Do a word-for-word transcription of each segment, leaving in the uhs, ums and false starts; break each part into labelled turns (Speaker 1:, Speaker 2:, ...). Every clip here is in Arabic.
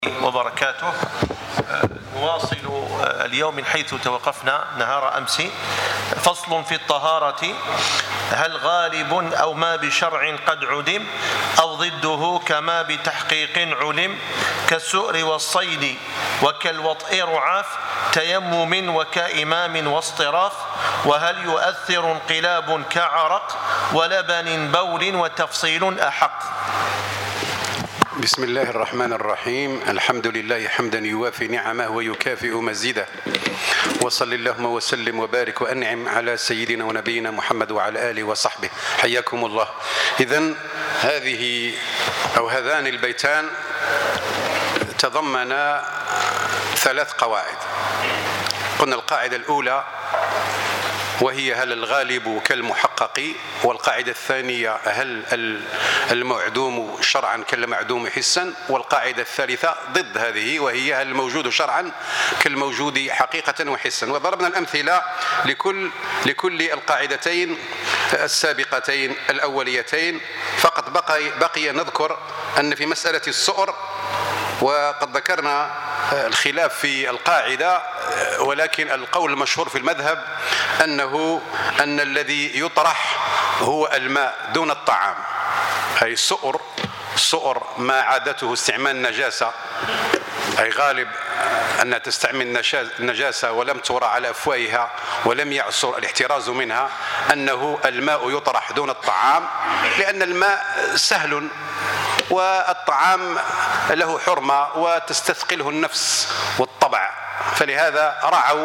Speaker 1: وبركاته. نواصل اليوم من حيث توقفنا نهار أمس. فصل في الطهارة: هل غالب أو ما بشرع قد علم أو ضده كما بتحقيق علم كالسؤر والصيد وكالوطء رعاف تيمم وكإمام واصطراف وهل يؤثر انقلاب كعرق ولبن بول وتفصيل أحق.
Speaker 2: بسم الله الرحمن الرحيم. الحمد لله حمدا يوافي نعمه ويكافئ مزيده، وصل اللهم وسلم وبارك وأنعم على سيدنا ونبينا محمد وعلى آله وصحبه. حياكم الله. إذن هذه أو هذان البيتان تضمنا ثلاث قواعد. قلنا القاعدة الأولى وهي هل الغالب كالمحقق، والقاعدة الثانية هل المعدوم شرعا كالمعدوم حسا، والقاعدة الثالثة ضد هذه وهي هل الموجود شرعا كالموجود حقيقة وحسا. وضربنا الأمثلة لكل لكل القاعدتين السابقتين الأوليتين. فقط بقي بقي نذكر أن في مسألة السؤر، وقد ذكرنا الخلاف في القاعدة، ولكن القول المشهور في المذهب أنه أن الذي يطرح هو الماء دون الطعام. أي السؤر السؤر ما عادته استعمال النجاسة، أي غالب أنها تستعمل النجاسة ولم ترى على أفواهها ولم يعصر الاحتراز منها، أنه الماء يطرح دون الطعام، لأن الماء سهل والطعام له حرمة وتستثقله النفس والطبع، فلهذا رعوا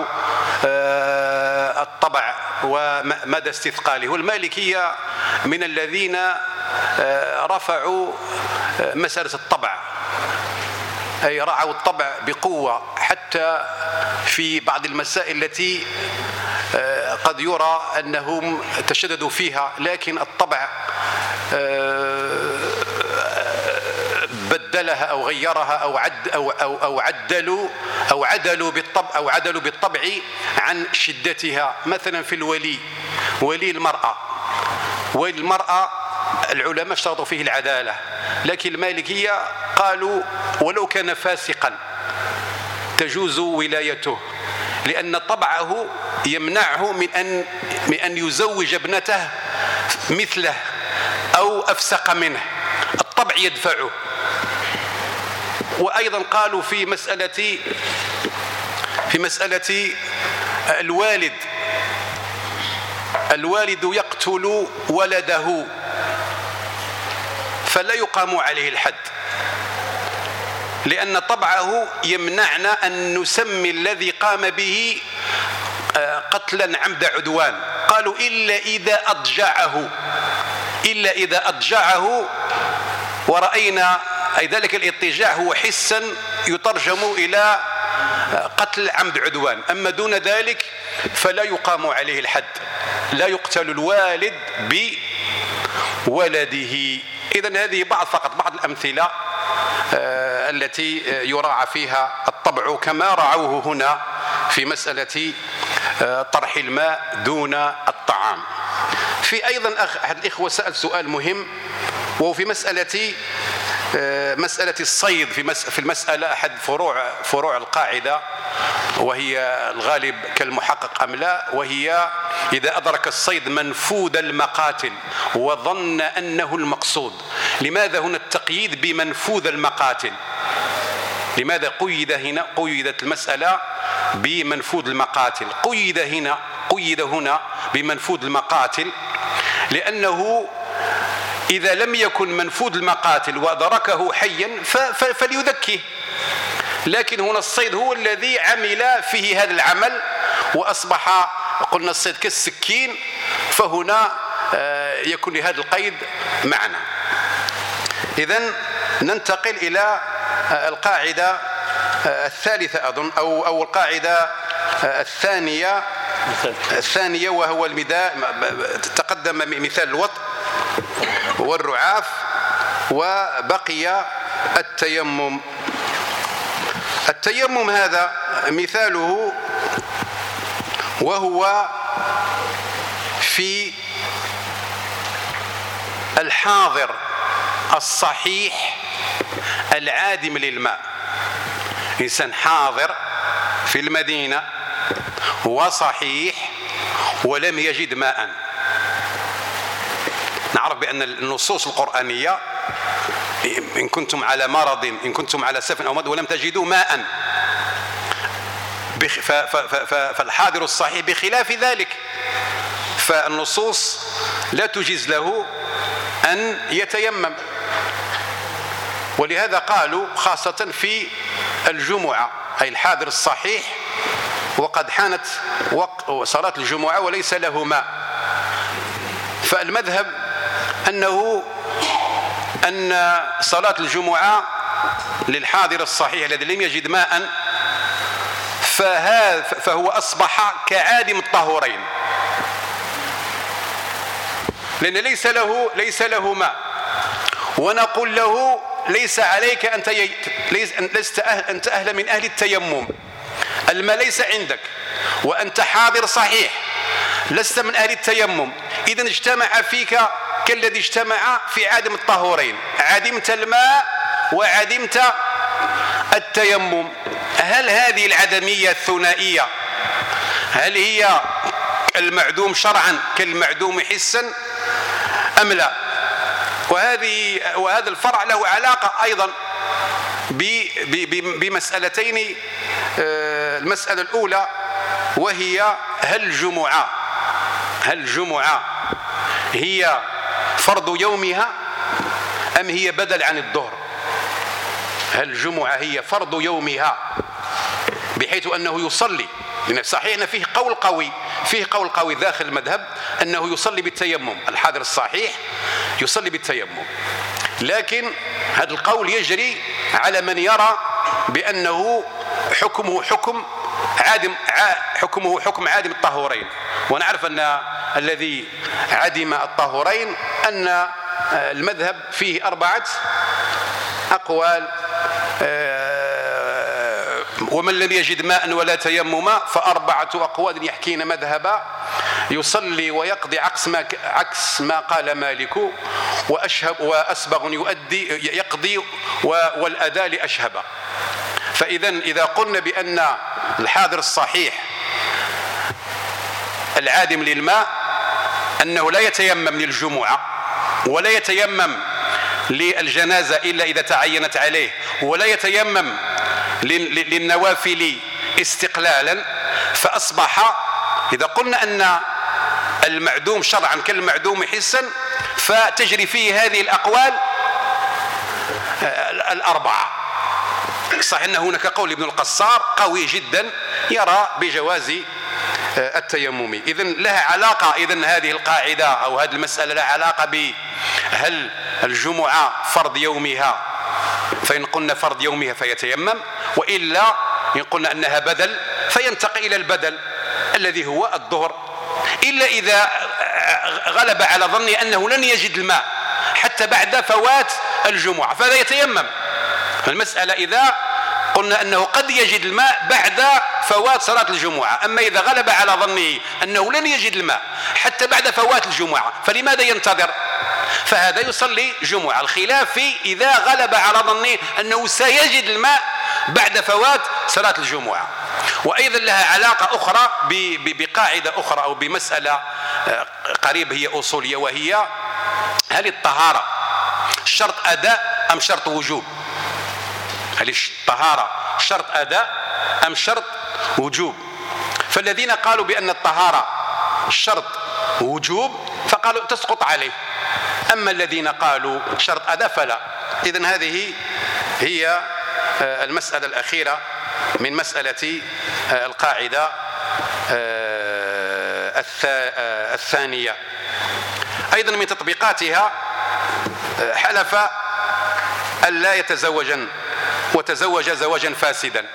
Speaker 2: الطبع ومدى استثقاله. والمالكية من الذين رفعوا مسألة الطبع، أي رعوا الطبع بقوة حتى في بعض المسائل التي قد يرى أنهم تشددوا فيها، لكن الطبع بدلها أو غيرها أو عد أو أو أو عدلوا أو عدلوا بالطبع أو عدلوا بالطبع عن شدتها. مثلا في الولي، ولي المرأة ولي المرأة العلماء اشترطوا فيه العدالة، لكن المالكية قالوا ولو كان فاسقا تجوز ولايته، لأن طبعه يمنعه من أن من أن يزوج ابنته مثله أو أفسق منه، الطبع يدفعه. وأيضا قالوا في مسألة في مسألة الوالد الوالد يقتل ولده فلا يقام عليه الحد، لأن طبعه يمنعنا أن نسمي الذي قام به قتلا عمد عدوان. قالوا إلا إذا أضجعه إلا إذا أضجعه ورأينا أي ذلك الاضطجاع هو حسا يترجم إلى قتل عمد عدوان، أما دون ذلك فلا يقام عليه الحد، لا يقتل الوالد بولده. إذن هذه بعض فقط بعض الأمثلة التي يراعى فيها الطبع كما رعوه هنا في مسألة طرح الماء دون الطعام. في أيضا أحد الإخوة سأل سؤال مهم، وهو في مسألة مسألة الصيد. في في المسألة أحد فروع فروع القاعدة، وهي الغالب كالمحقق أم لا، وهي إذا أدرك الصيد منفوذ المقاتل وظن أنه المقصود. لماذا هنا التقييد بمنفوذ المقاتل؟ لماذا قيد هنا قيدت المسألة بمنفوذ المقاتل؟ قيد هنا قيد هنا بمنفوذ المقاتل لأنه إذا لم يكن منفوذ المقاتل وأدركه حيا فليذكيه، لكن هنا الصيد هو الذي عمل فيه هذا العمل وأصبح قلنا الصيد كالسكين، فهنا يكون لهذا القيد معنى. إذن ننتقل إلى القاعدة الثالثة أظن أو أو القاعدة الثانية الثانية وهو المداء. تقدم مثال الوطء والرعاف، وبقي التيمم. التيمم هذا مثاله وهو في الحاضر الصحيح العادم للماء. إنسان حاضر في المدينة وصحيح ولم يجد ماء. نعرف بأن النصوص القرآنية إن كنتم على مرض، إن كنتم على سفر أو مرض ولم تجدوا ماء، فالحاضر الصحيح بخلاف ذلك، فالنصوص لا تجيز له أن يتيمم. ولهذا قالوا خاصة في الجمعة، أي الحاضر الصحيح وقد حانت وقت صلاة الجمعة وليس له ماء، فالمذهب أنه أن صلاة الجمعة للحاضر الصحيح الذي لم يجد ماء فهو أصبح كعادم الطهورين، لأن ليس له ليس له ماء. ونقول له ليس عليك أنت لست أهل أنت أهل من أهل التيمم، الماء ليس عندك وأنت حاضر صحيح لست من أهل التيمم، إذا اجتمع فيك كالذي اجتمع في عدم الطهورين، عدمت الماء وعدمت التيمم. هل هذه العدمية الثنائية هل هي المعدوم شرعا كالمعدوم حسا أم لا؟ وهذه وهذا الفرع له علاقة أيضا بمسألتين. المسألة الأولى وهي هل الجمعة هل الجمعة هي فرض يومها أم هي بدل عن الظهر؟ هل الجمعة هي فرض يومها بحيث أنه يصلي، لأن صحيح أن فيه قول قوي فيه قول قوي داخل المذهب أنه يصلي بالتيمم، الحاضر الصحيح يصلي بالتيمم، لكن هذا القول يجري على من يرى بأنه حكمه حكم عادم حكمه حكم عادم الطهورين. ونعرف أن الذي عدم الطهورين أن المذهب فيه أربعة أقوال، ومن لم يجد ماء ولا تيمما فأربعة أقوال يحكين مذهبا، يصلي ويقضي عكس ما عكس ما قال مالك، وأشهب وأسبغ يؤدي يقضي والأداء لأشهب. فإذا إذا قلنا بأن الحاضر الصحيح العادم للماء أنه لا يتيمم للجمعة ولا يتيمم للجنازة إلا إذا تعينت عليه ولا يتيمم للنوافل استقلالا، فأصبح إذا قلنا أن المعدوم شرعا كالمعدوم حسا فتجري فيه هذه الأقوال الأربعة. صحيح أن هناك قول ابن القصار قوي جدا يرى بجواز التيمم. إذن لها علاقة إذن هذه القاعدة أو هذه المسألة لها علاقة بهل الجمعة فرض يومها، فإن قلنا فرض يومها فيتيمم، وإلا إن قلنا أنها بدل فينتقل إلى البدل الذي هو الظهر، إلا إذا غلب على ظني أنه لن يجد الماء حتى بعد فوات الجمعة فهذا يتيمم. المسألة إذا قلنا أنه قد يجد الماء بعد فوات صلاة الجمعة، أما إذا غلب على ظنه أنه لن يجد الماء حتى بعد فوات الجمعة فلماذا ينتظر؟ فهذا يصلي جمعة. الخلاف في إذا غلب على ظنه أنه سيجد الماء بعد فوات صلاة الجمعة. وأيضا لها علاقة أخرى بقاعدة أخرى أو بمسألة قريبة هي أصولية، وهي هل الطهارة شرط أداء أم شرط وجوب؟ هل الطهارة شرط أداء أم شرط وجوب؟ فالذين قالوا بأن الطهارة شرط وجوب فقالوا تسقط عليه، أما الذين قالوا شرط أداء فلا. إذن هذه هي المسألة الأخيرة من مسألة القاعدة الثانية. أيضا من تطبيقاتها حلف أن لا يتزوجن وتزوج زواجا فاسدا،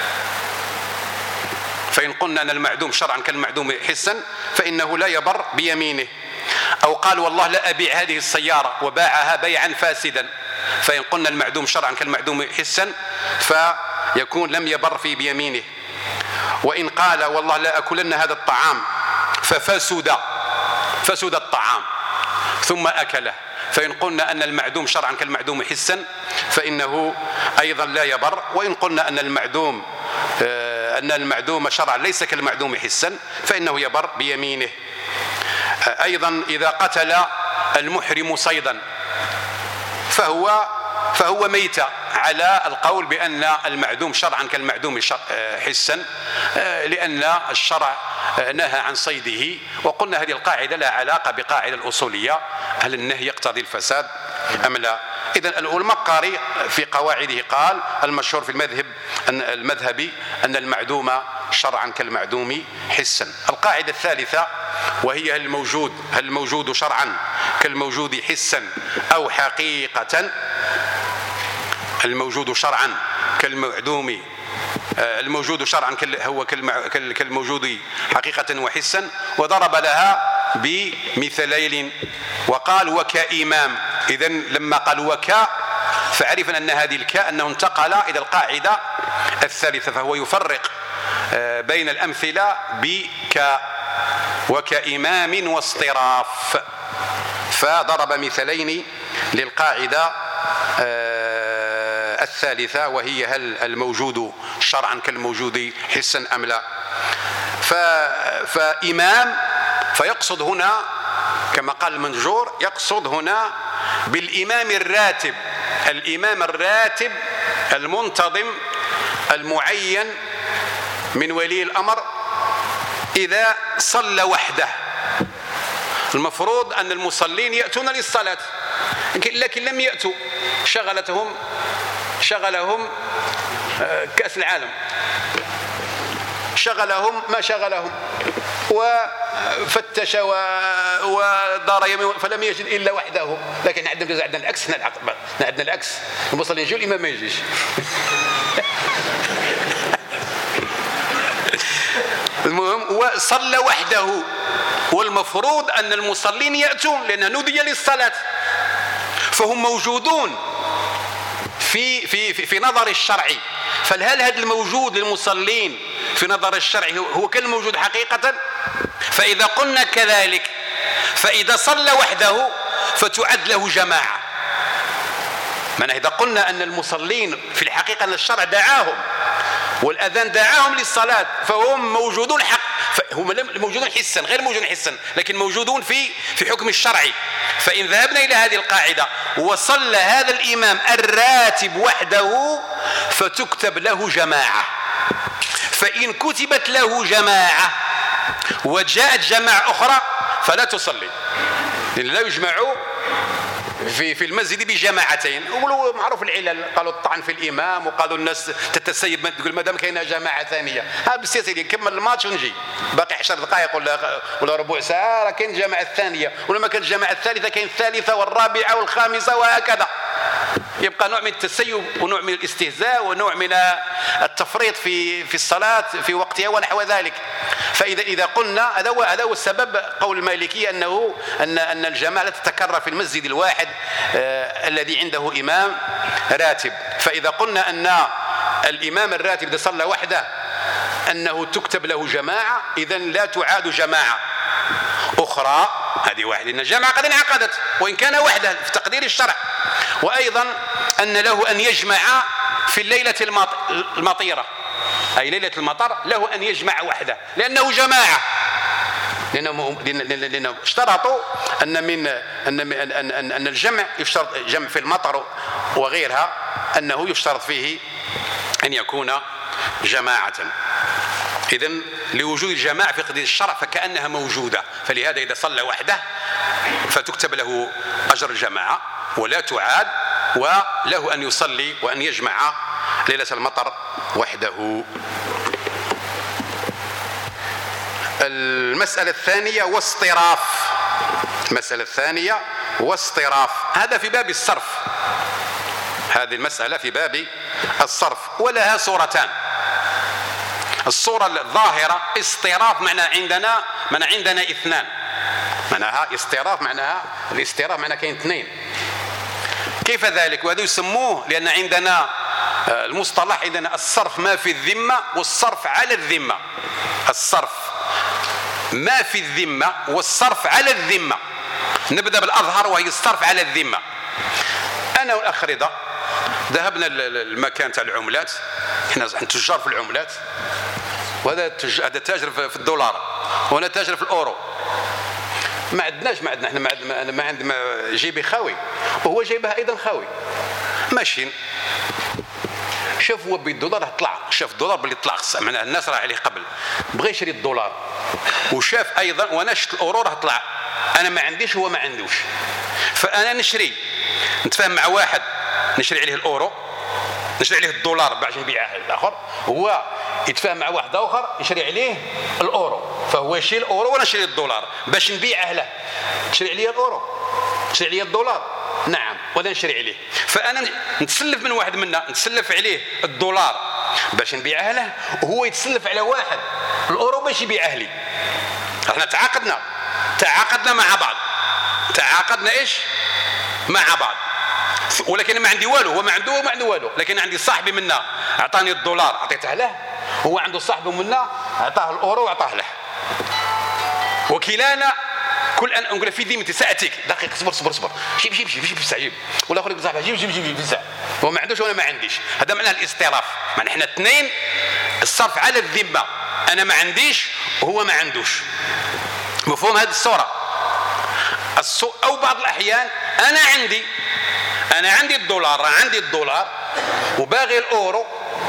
Speaker 2: فإن قلنا أن المعدوم شرعا كالمعدوم حسا فإنه لا يبر بيمينه. أو قال والله لا أبيع هذه السيارة وباعها بيعا فاسدا، فإن قلنا المعدوم شرعا كالمعدوم حسا فيكون لم يبر في بيمينه. وإن قال والله لا أكلن هذا الطعام ففسد فسد الطعام ثم أكله، فإن قلنا أن المعدوم شرعا كالمعدوم حسا فإنه أيضا لا يبر، وإن قلنا أن المعدوم أن المعدوم شرعا ليس كالمعدوم حسا فإنه يبر بيمينه. أيضا إذا قتل المحرم صيدا فهو فهو ميتة على القول بأن المعدوم شرعا كالمعدوم حسا، لأن الشرع نهى عن صيده. وقلنا هذه القاعدة لا علاقة بقاعدة الأصولية هل النهي يقتضي الفساد أم لا. إذن المقاري في قواعده قال المشهور في المذهب أن المذهبي أن المعدوم شرعا كالمعدوم حسا. القاعدة الثالثة وهي هل الموجود هل الموجود شرعا كالموجود حسا أو حقيقة. الموجود شرعا كالمعدوم الموجود شرعا هو كالموجود حقيقة وحسا، وضرب لها بمثالين وقال وكإمام. إذن لما قال وكا فعرف أن هذه الكاء أنه انتقل إلى القاعدة الثالثة، فهو يفرق بين الأمثلة بك وكإمام واصطراف، فضرب مثالين للقاعدة الثالثة وهي هل الموجود شرعا كالموجود حسا أم لا. فإمام فيقصد هنا كما قال المنجور يقصد هنا بالإمام الراتب، الإمام الراتب المنتظم المعين من ولي الأمر إذا صلى وحده. المفروض أن المصلين يأتون للصلاة لكن لم يأتوا، شغلتهم شغلهم كأس العالم، شغلهم ما شغلهم، وفتش ودار يمين فلم يجد إلا وحده. لكن عندنا عندنا العكس، عندنا العكس، المصلين يجوا الإمام ما يجيش. المهم وصلى وحده، والمفروض أن المصلين يأتون لأن نودي للصلاة، فهم موجودون في في في, في نظر الشرع. فهل هذا الموجود للمصلين في نظر الشرع هو كالموجود حقيقة؟ فإذا قلنا كذلك فإذا صلى وحده فتعد له جماعة. من إذا قلنا أن المصلين في الحقيقة أن الشرع دعاهم والأذان دعاهم للصلاة فهم موجودون حق، هم موجودون حسا غير موجودون حسا لكن موجودون في في حكم الشرع. فإن ذهبنا إلى هذه القاعدة وصلى هذا الإمام الراتب وحده فتكتب له جماعة. فإن كتبت له جماعة وجاءت جماعة أخرى فلا تصلي، لأن لا يجمعوا في في المسجد بجماعتين. وقالوا معروف العلل، قالوا الطعن في الامام، وقالوا الناس تتسيب تقول ما دام كاينه جماعه ثانيه ها بس يا سيدي نكمل الماتش ونجي باقي عشر دقائق ولا ولا ربع ساعه راه كاين الجماعه الثانيه، ولما كانت الجماعه الثالثه كاين الثالثه والرابعه والخامسه وهكذا. يبقى نوع من التسيب ونوع من الاستهزاء ونوع من التفريط في في الصلاه في وقتها ونحو ذلك. فاذا اذا قلنا هذا هو هذا هو السبب قول المالكيه انه ان ان الجماعه لا تتكرر في المسجد الواحد آه الذي عنده امام راتب. فاذا قلنا ان الامام الراتب اذا صلى وحده انه تكتب له جماعه، اذا لا تعاد جماعه اخرى. هذه واحد ان الجماعه قد انعقدت وان كان وحده في تقدير الشرع. وايضا ان له ان يجمع في الليله المطيره، اي ليله المطر له ان يجمع وحده لانه جماعه، لانه لانه اشترطوا ان من ان ان ان, أن الجمع يشترط جمع في المطر وغيرها انه يشترط فيه ان يكون جماعه. إذن لوجود الجماعة في قضية الشرع فكأنها موجودة، فلهذا إذا صلى وحده فتكتب له أجر الجماعة ولا تعاد، وله أن يصلي وأن يجمع ليلة المطر وحده. المسألة الثانية واصطراف. المسألة الثانية واصطراف، هذا في باب الصرف. هذه المسألة في باب الصرف ولها صورتان. الصورة الظاهرة اصطراف معنى عندنا معنى عندنا اثنان، معناها اصطراف معناها الاصطراف معناها كاين اثنين. كيف ذلك؟ وهذا يسموه لأن عندنا المصطلح عندنا الصرف ما في الذمة والصرف على الذمة. الصرف ما في الذمة والصرف على الذمة. نبدأ بالأظهر وهي الصرف على الذمة. أنا والأخ رضا ذهبنا المكان تاع العملات، احنا تجار في العملات، وهذا تج... هذا تاجر في الدولار وانا تاجر في الاورو. ما عندناش ما عندنا احنا ما, ما, ما عند ما جيبي خاوي وهو جيبها ايضا خاوي. ماشيين شاف هو بالدولار طلع، شاف الدولار باللي طلع معناها الناس راه عليه قبل، بغى يشري الدولار وشاف ايضا وانا شفت الاورو راه طلع، انا ما عنديش هو ما عندوش، فانا نشري نتفاهم مع واحد نشري عليه الاورو، نشري عليه الدولار باش نبيعه للاخر، هو يتفاهم مع واحد اخر يشري عليه الاورو، فهو يشري الاورو وانا نشري الدولار باش نبيعه له. تشري عليه الاورو تشري عليه الدولار، نعم، ولا نشري عليه، فانا نتسلف من واحد منا نتسلف عليه الدولار باش نبيعه له، وهو يتسلف على واحد الاورو باش يبيعه لي. احنا تعاقدنا تعاقدنا مع بعض تعاقدنا ايش مع بعض، ولكن ما عندي والو، هو ما عنده وما عنده والو، لكن عندي صاحبي منا اعطاني الدولار اعطيته له، هو عنده صاحبه منا اعطاه الاورو واعطاه له، وكلانا كل ان نقول في ذمتي ساعتك دقيقه صبر صبر صبر جيب جيب جيب جيب في الساعه جيب، ولا اخر يقول صاحبي جيب جيب جيب في الساعه، هو ما عندوش وانا ما عنديش. هذا معناه الاصطراف، معنى احنا اثنين الصرف على الذمه، انا ما عنديش وهو ما عندوش. مفهوم هذه الصوره؟ او بعض الاحيان انا عندي انا عندي الدولار عندي الدولار وباغي الاورو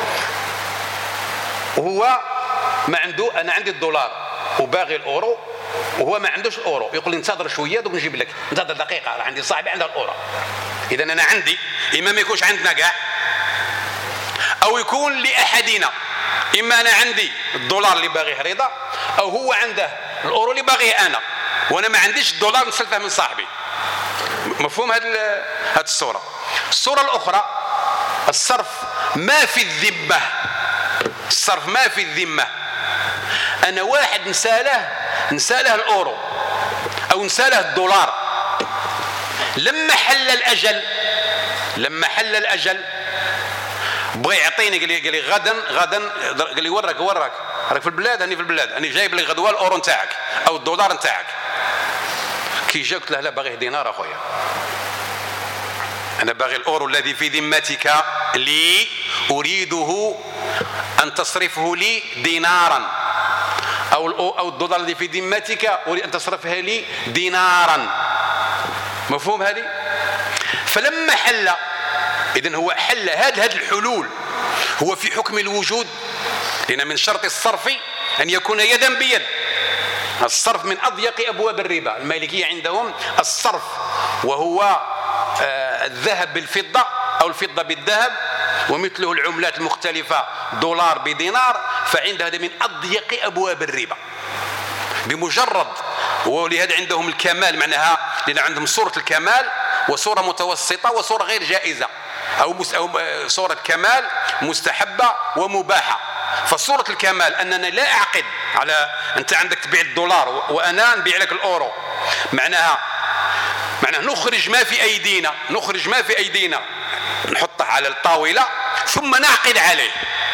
Speaker 2: وهو ما عنده، انا عندي الدولار وباغي الاورو وهو ما عندوش الاورو، يقول لي انتظر شويه دوك نجيب لك، انتظر دقيقه راه عندي صاحبي عنده الاورو. اذا انا عندي اما ما يكونش عندنا كاع او يكون لاحدنا، اما انا عندي الدولار اللي باغيه رضا او هو عنده الاورو اللي باغيه انا، وانا ما عنديش الدولار نسلفه من صاحبي. مفهوم هذه هذه الصوره؟ الصوره الاخرى الصرف ما في الذمه، الصرف ما في الذمه. انا واحد نساله نساله الاورو او نساله الدولار، لما حل الاجل لما حل الاجل بغى يعطيني، قال لي قال لي غدا غدا قال لي وراك وراك راك في البلاد، راني في البلاد، راني جايب لك غدوه الاورو نتاعك او الدولار نتاعك. كي جا قلت له لا باغي دينار اخويا، انا باغي الاورو الذي في ذمتك لي اريده ان تصرفه لي دينارا، او او الدولار الذي في ذمتك اريد ان تصرفها لي دينارا. مفهوم هذه؟ فلما حل، اذن هو حل هذه هذه الحلول هو في حكم الوجود، لان من شرط الصرف ان يكون يدا بيد. الصرف من اضيق ابواب الربا، المالكيه عندهم الصرف وهو الذهب بالفضه او الفضه بالذهب ومثله العملات المختلفه دولار بدينار، فعند هذا من اضيق ابواب الربا بمجرد، ولهذا عندهم الكمال معناها، لان عندهم صوره الكمال وصوره متوسطه وصوره غير جائزه، او صوره كمال مستحبه ومباحه. فصوره الكمال اننا لا اعقد على انت عندك تبيع الدولار وانا نبيع لك الاورو، معناها معناها نخرج ما في ايدينا نخرج ما في ايدينا نحطه على الطاوله ثم نعقد عليه،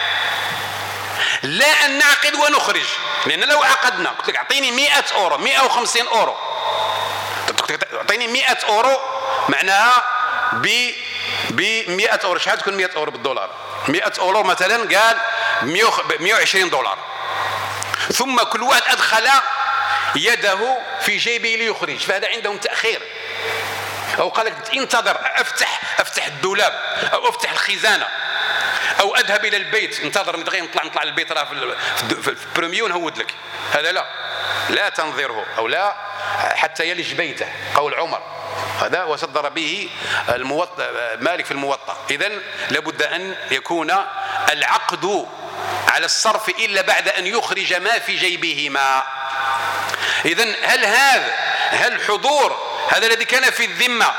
Speaker 2: لا ان نعقد ونخرج. لان لو عقدنا قلت لك اعطيني مئة اورو مئة وخمسين اورو، اعطيني مئة اورو معناها ب ب مئة اورو، شحال تكون مئة اورو بالدولار؟ مئة اورو مثلا قال مئة وعشرين دولار، ثم كل واحد ادخل يده في جيبه ليخرج، فهذا عندهم تاخير. او قال لك انتظر افتح افتح الدولاب او افتح الخزانه او اذهب الى البيت، انتظر دقيقه نطلع نطلع للبيت راه في البريميو نهود لك. هذا لا لا تنظره او لا حتى يلج بيته، قول عمر، هذا وصدر به الموطأ مالك في الموطأ. اذن لابد ان يكون العقد على الصرف الا بعد ان يخرج ما في جيبهما. اذن هل هذا هل حضور هذا الذي كان في الذمه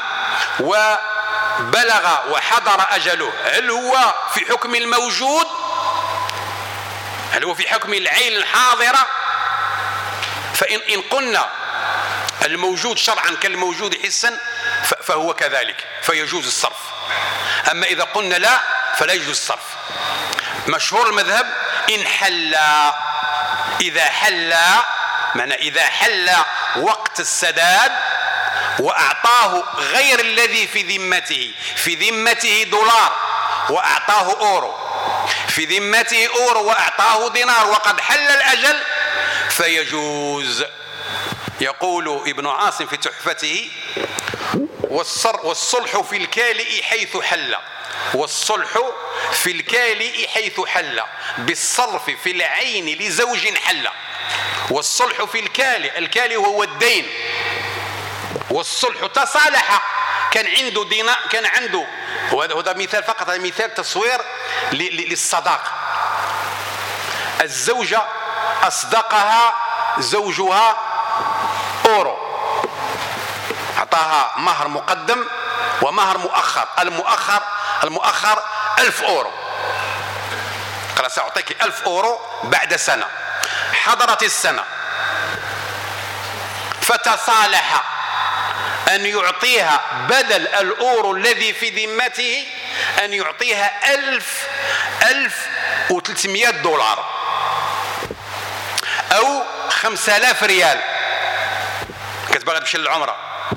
Speaker 2: وبلغ وحضر اجله هل هو في حكم الموجود؟ هل هو في حكم العين الحاضره؟ فان ان قلنا الموجود شرعا كالموجود حسا فهو كذلك فيجوز الصرف. اما اذا قلنا لا فلا يجوز الصرف. مشهور المذهب ان حل، اذا حل معنى اذا حل وقت السداد وأعطاه غير الذي في ذمته، في ذمته دولار وأعطاه أورو، في ذمته أورو وأعطاه دينار وقد حل الأجل فيجوز. يقول ابن عاصم في تحفته: والصلح في الكالئ حيث حل، والصلح في الكالئ حيث حل بالصرف في العين لزوج حل. والصلح في الكالئ، الكالئ هو الدين، والصلح تصالح، كان عنده دينار، كان عنده، وهذا مثال فقط، هذا مثال تصوير للصداق. الزوجة أصدقها زوجها أورو، أعطاها مهر مقدم ومهر مؤخر، المؤخر المؤخر ألف أورو، قال سأعطيك ألف أورو بعد سنة. حضرت السنة فتصالح أن يعطيها بدل الأورو الذي في ذمته أن يعطيها ألف ألف وثلاثمائة دولار أو خمسة آلاف ريال، كتبغي تمشي للعمرة.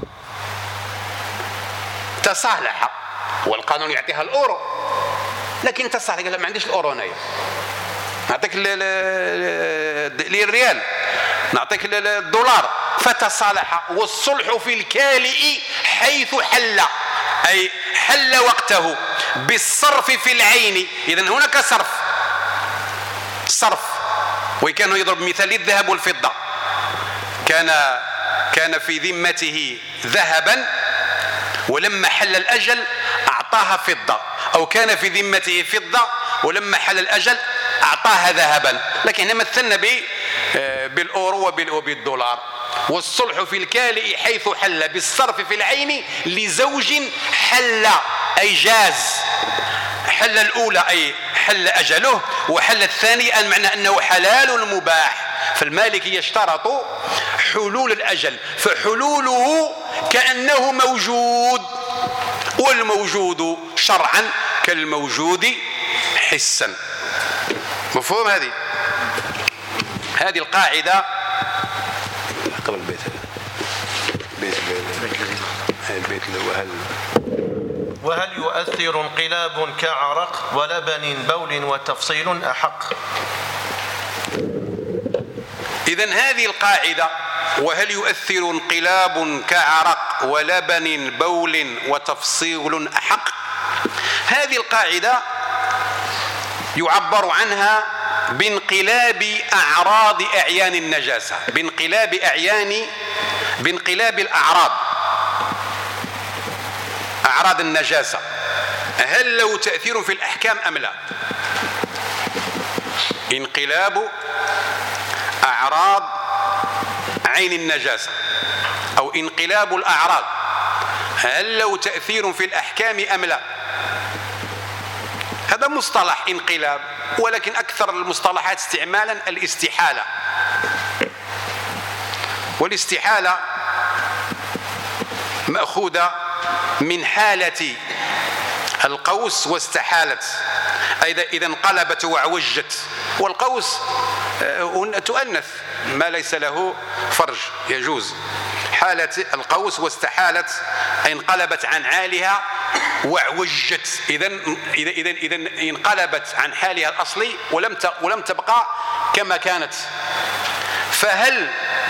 Speaker 2: تصالح، والقانون يعطيها الأورو، لكن تصالح قال ما عنديش الأورو هنايا، نعطيك الريال، نعطيك الدولار. فتصالح. والصلح في الكالئ حيث حل، أي حل وقته بالصرف في العين. إذن هناك صرف، صرف. وكان يضرب مثال الذهب والفضة، كان كان في ذمته ذهبا ولما حل الأجل أعطاها فضة، أو كان في ذمته فضة ولما حل الأجل أعطاها ذهبا، لكن هنا مثلنا بالأورو وبالدولار. والصلح في الكالئ حيث حل بالصرف في العين لزوج حل، أي جاز. حل الأولى أي حل أجله، وحل الثاني المعنى أنه حلال مباح. فالمالكي يشترط حلول الأجل، فحلوله كأنه موجود، والموجود شرعا كالموجود حسا. مفهوم؟ هذه هذه القاعدة. قبل البيت بيت البيت وهل
Speaker 1: وهل يؤثر انقلاب كعرق ولبن بول وتفصيل أحق؟
Speaker 2: إذن هذه القاعدة: وهل يؤثر انقلاب كعرق ولبن بول وتفصيل أحق، هذه القاعدة يعبر عنها بانقلاب أعراض أعيان النجاسة، بانقلاب أعيان بانقلاب الأعراض، أعراض النجاسة، هل له تأثير في الأحكام أم لا؟ انقلاب أعراض عين النجاسة أو انقلاب الأعراض، هل له تأثير في الأحكام أم لا؟ هذا مصطلح انقلاب، ولكن أكثر المصطلحات استعمالا الاستحالة. والاستحالة مأخوذة من حالة القوس واستحالت، إذا انقلبت وعوجت. والقوس تؤنث ما ليس له فرج، يجوز. حالة القوس واستحالت أي انقلبت عن حالها وعوجت، إذا إذا إذا انقلبت عن حالها الأصلي ولم ولم تبقى كما كانت. فهل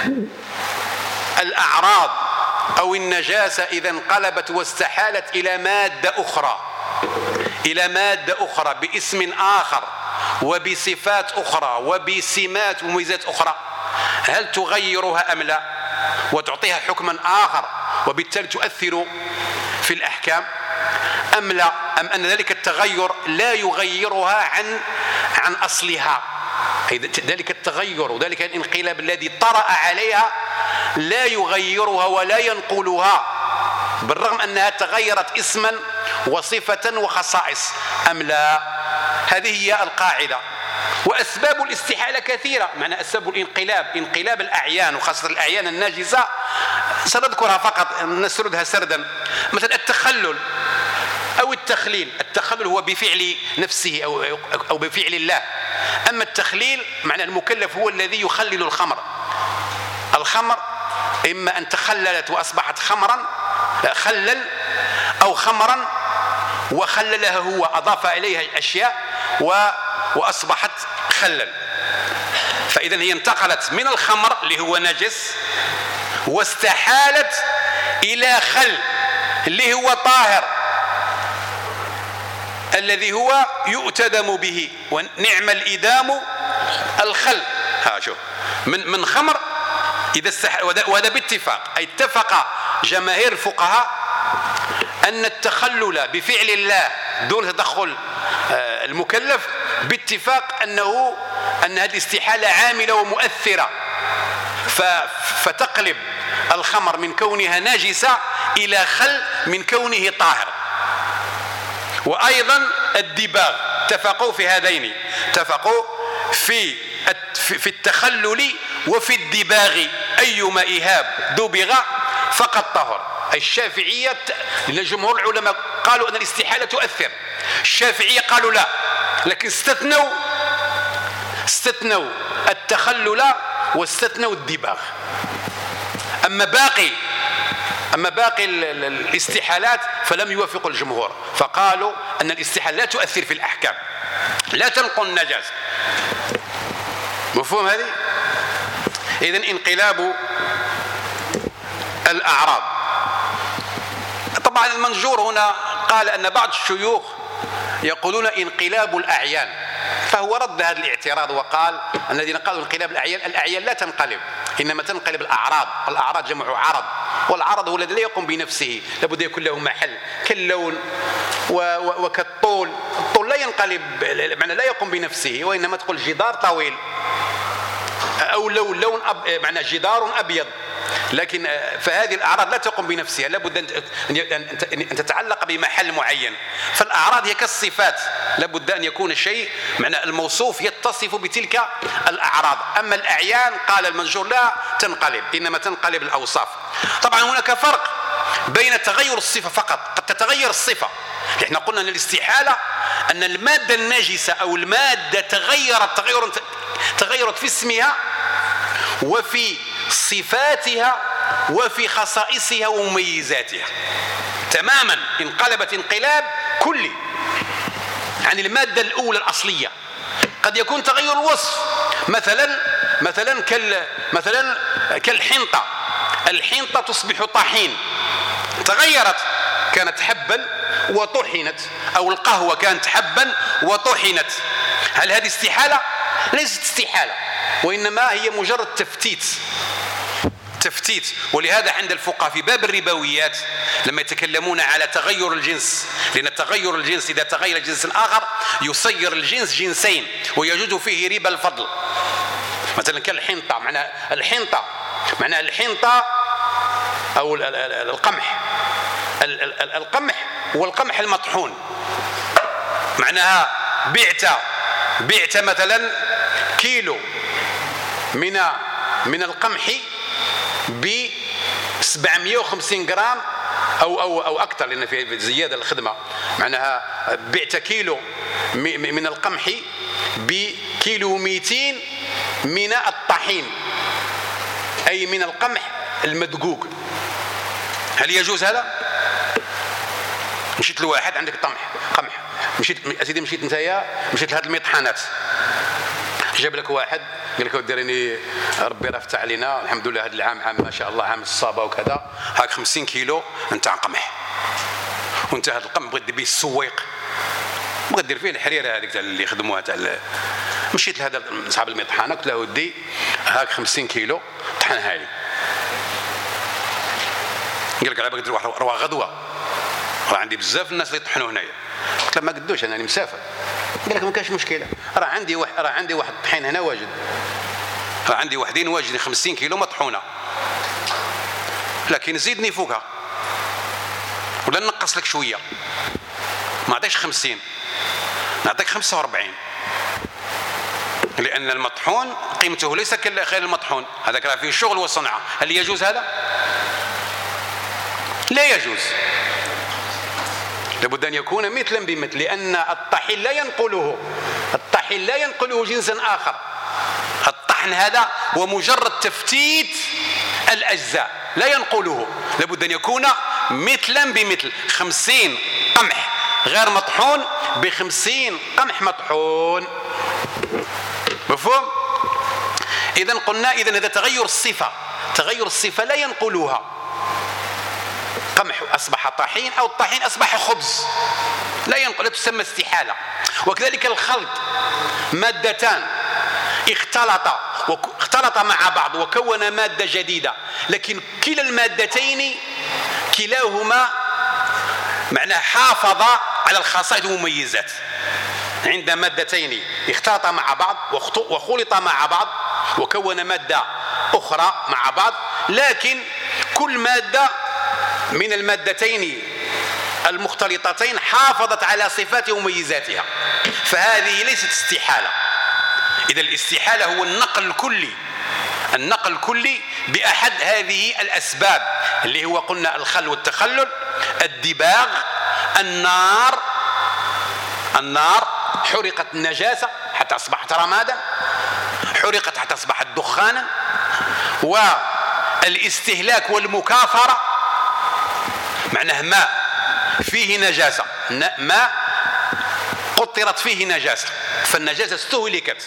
Speaker 2: الأعراض أو النجاسة إذا انقلبت واستحالت إلى مادة أخرى، إلى مادة أخرى باسم آخر وبصفات أخرى وبسمات وميزات أخرى، هل تغيرها أم لا وتعطيها حكما آخر وبالتالي تؤثر في الأحكام أم لا؟ أم أن ذلك التغير لا يغيرها عن عن أصلها؟ ذلك التغير وذلك الانقلاب الذي طرأ عليها لا يغيرها ولا ينقلها بالرغم أنها تغيرت اسما وصفة وخصائص أم لا؟ هذه هي القاعدة. وأسباب الاستحالة كثيرة، معنى أسباب الانقلاب، انقلاب الأعيان وخاصة الأعيان الناجسة سنذكرها فقط نسردها سردا. مثلا التخلل أو التخليل. التخلل هو بفعل نفسه أو أو بفعل الله، أما التخليل معنى المكلف هو الذي يخلل الخمر. الخمر إما أن تخللت وأصبحت خمرا خلل أو خمرا وخللها هو، أضاف إليها أشياء وأصبحت خلل. فإذا هي انتقلت من الخمر اللي هو نجس واستحالت إلى خل اللي هو طاهر الذي هو يؤتدم به، ونعم الإدام الخل. ها شوف، من من خمر إذا استح... وهذا باتفاق، أي اتفق جماهير الفقهاء أن التخلل بفعل الله دون تدخل المكلف باتفاق أنه أن هذه الاستحالة عاملة ومؤثرة، ف... فتقلب الخمر من كونها ناجسة إلى خل من كونه طاهر. وأيضا الدباغ اتفقوا في هذين، اتفقوا في في التخلل وفي الدباغ، أيما إهاب دبغ فقد طهر. الشافعية لأن جمهور العلماء قالوا أن الاستحالة تؤثر، الشافعية قالوا لا، لكن استثنوا استثنوا التخلل واستثنوا الدباغ. أما باقي أما باقي الاستحالات فلم يوافقوا الجمهور، فقالوا أن الاستحالة لا تؤثر في الأحكام، لا تنقل النجاسة. مفهوم هذه؟ إذن انقلاب الأعراض. طبعا المنجور هنا قال أن بعض الشيوخ يقولون انقلاب الأعيان، فهو رد هذا الاعتراض وقال الذين قالوا انقلاب الأعيان، الأعيان لا تنقلب، إنما تنقلب الأعراض. الأعراض جمع عرض، والعرض هو الذي لا يقوم بنفسه، لابد يكون له محل، كاللون وكالطول. الطول لا ينقلب، معنى لا يقوم بنفسه، وإنما تقول جدار طويل أو لون لون أب... معنى جدار أبيض، لكن فهذه الأعراض لا تقوم بنفسها، لابد أن تتعلق بمحل معين. فالأعراض هي كالصفات، لابد أن يكون الشيء معنى الموصوف يتصف بتلك الأعراض. أما الأعيان قال المنجور لا تنقلب، إنما تنقلب الأوصاف. طبعا هناك فرق بين تغير الصفة فقط، قد تتغير الصفة. احنا قلنا أن الاستحالة أن المادة الناجسة أو المادة تغيرت تغيرا تغيرت في اسمها وفي صفاتها وفي خصائصها ومميزاتها تماما، انقلبت انقلاب كلي عن المادة الأولى الأصلية. قد يكون تغير الوصف، مثلا مثلا كال مثلا كالحنطة، الحنطة تصبح طحين، تغيرت، كانت حبا وطحنت، أو القهوة كانت حبا وطحنت. هل هذه استحالة؟ ليست استحالة، وإنما هي مجرد تفتيت تفتيت. ولهذا عند الفقهاء في باب الربويات لما يتكلمون على تغير الجنس، لأن تغير الجنس إذا تغير جنس آخر يصير الجنس جنسين ويجوز فيه ربا الفضل. مثلا كالحنطة، معنى الحنطة معنى الحنطة أو القمح، القمح والقمح المطحون، معناها بعت بعت مثلا كيلو من من القمح ب سبعمائة وخمسين جرام او او او اكثر، لان في زياده الخدمه، معناها بعت كيلو من القمح بكيلو مئتين من الطحين، اي من القمح المدقوق. هل يجوز هذا؟ مشيت لواحد عندك قمح قمح مشيت اسيدي مشيت نتايا مشيت لهاد المطحنات، جاب لك واحد قال لك وديرني ربي راه فتح علينا الحمد لله هذا العام عام ما شاء الله عام الصابه وكذا، هاك خمسين كيلو نتاع قمح، وانت هذا القمح بغيت دير به السويق، بغيت دير فيه الحريره هذيك اللي يخدموها تاع. مشيت لهذا صاحب المطحنه قلت له ودي هاك خمسين كيلو طحنها لي، قال لك على بالك دير واحد راه غدوه، راه عندي بزاف الناس اللي يطحنوا هنايا. قلت له ما قدوش انا مسافر. قال لك ما كاش مشكله، راه عندي واحد راه عندي واحد طحين هنا واجد، راه عندي وحدين واجدين خمسين كيلو مطحونه، لكن زيدني فوقها ولا نقص لك شويه، ما عطيش خمسين نعطيك خمسة وأربعين، لان المطحون قيمته ليس كالخير المطحون، هذاك راه فيه شغل وصنعه. هل يجوز هذا؟ لا يجوز، لابد أن يكون مثلا بمثل، لأن الطحين لا ينقله الطحين لا ينقله جنسا آخر. الطحن هذا هو مجرد تفتيت الأجزاء لا ينقله، لابد أن يكون مثلا بمثل، خمسين قمح غير مطحون بخمسين قمح مطحون. مفهوم؟ إذن قلنا إذن هذا تغير الصفة، تغير الصفة لا ينقلها. قمح أصبح طحين أو الطحين أصبح خبز، لا ينقل، لا تسمى استحالة. وكذلك الخلط، مادتان اختلطا اختلطا مع بعض وكون مادة جديدة، لكن كلا المادتين كلاهما معناه حافظ على الخصائص والمميزات. عند مادتين اختلطا مع بعض وخلطا مع بعض وكون مادة أخرى مع بعض، لكن كل مادة من المادتين المختلطتين حافظت على صفات ومميزاتها، فهذه ليست استحالة. إذا الاستحالة هو النقل الكلي، النقل الكلي بأحد هذه الأسباب اللي هو قلنا الخل والتخلل، الدباغ، النار، النار حرقت النجاسة حتى أصبحت رمادا، حرقت حتى أصبحت دخانا، والاستهلاك والمكاثرة معناه ماء فيه نجاسة، ماء قطرت فيه نجاسة فالنجاسة استهلكت،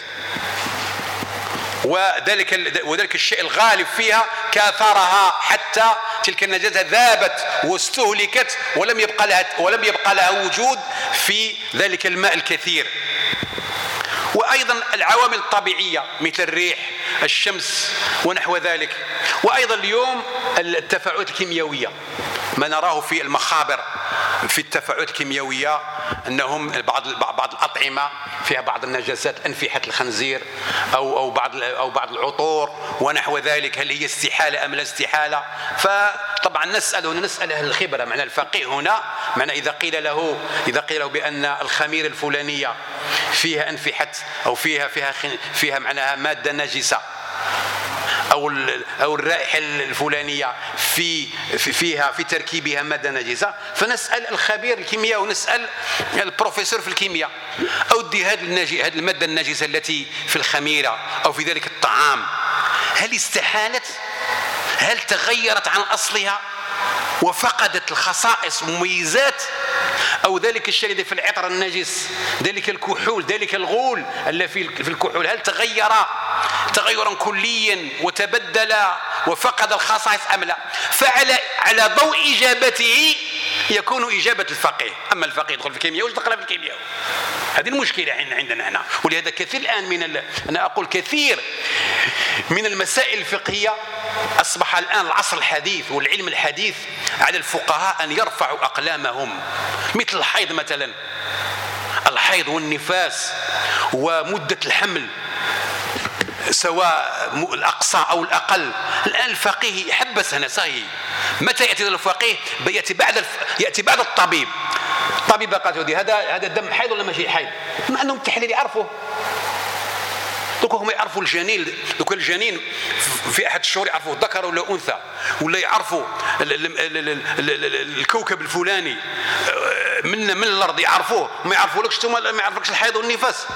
Speaker 2: وذلك وذلك الشيء الغالب فيها كاثرها حتى تلك النجاسة ذابت واستهلكت ولم يبقى لها ولم يبقى لها وجود في ذلك الماء الكثير. وأيضا العوامل الطبيعية مثل الريح، الشمس ونحو ذلك. وأيضا اليوم التفاعلات الكيميائية، ما نراه في المخابر في التفاعلات الكيميائية أنهم بعض بعض الأطعمة فيها بعض النجاسات، أنفحة الخنزير أو أو بعض أو بعض العطور ونحو ذلك، هل هي استحالة أم لا استحالة؟ فطبعا نسأل هنا نسأل أهل الخبرة، معنى الفقيه هنا معنى إذا قيل له إذا قيل له بأن الخميرة الفلانية فيها أنفحة أو فيها فيها فيها معناها مادة نجسة، أو أو الرائحة الفلانية في فيها في تركيبها مادة نجسة، فنسأل الخبير الكيمياء ونسأل البروفيسور في الكيمياء، أو دي هذه هذه المادة النجسة التي في الخميرة أو في ذلك الطعام هل استحالت؟ هل تغيرت عن أصلها وفقدت الخصائص والمميزات؟ أو ذلك الشيء الذي في العطر النجس، ذلك الكحول، ذلك الغول الذي في الكحول، هل تغير تغيرا كليا وتبدل وفقد الخصائص أم لا؟ فعلى على ضوء إجابته يكون إجابة الفقيه. أما الفقيه يدخل في الكيمياء وش دخل في الكيمياء؟ هذه المشكلة عندنا هنا. ولهذا كثير الآن من ال... أنا أقول كثير من المسائل الفقهية أصبح الآن العصر الحديث والعلم الحديث على الفقهاء أن يرفعوا أقلامهم، مثل الحيض مثلا، الحيض والنفاس ومدة الحمل سواء الأقصى أو الأقل. الآن الفقيه يحبس هنا صحيح. متى يأتي الفقيه؟ يأتي بعد الف... يأتي بعد الطبيب. الطبيب قالت هذا هذا دم حيض ولا ماشي حيض؟ ما عندهم التحليل يعرفوا. دوك هم يعرفوا الجنين، دوك الجنين في أحد الشهور يعرفوا ذكر ولا أنثى، ولا يعرفوا الكوكب الفلاني من من الأرض يعرفوه، ما يعرفولكش ثم ما يعرفوكش الحيض والنفاس.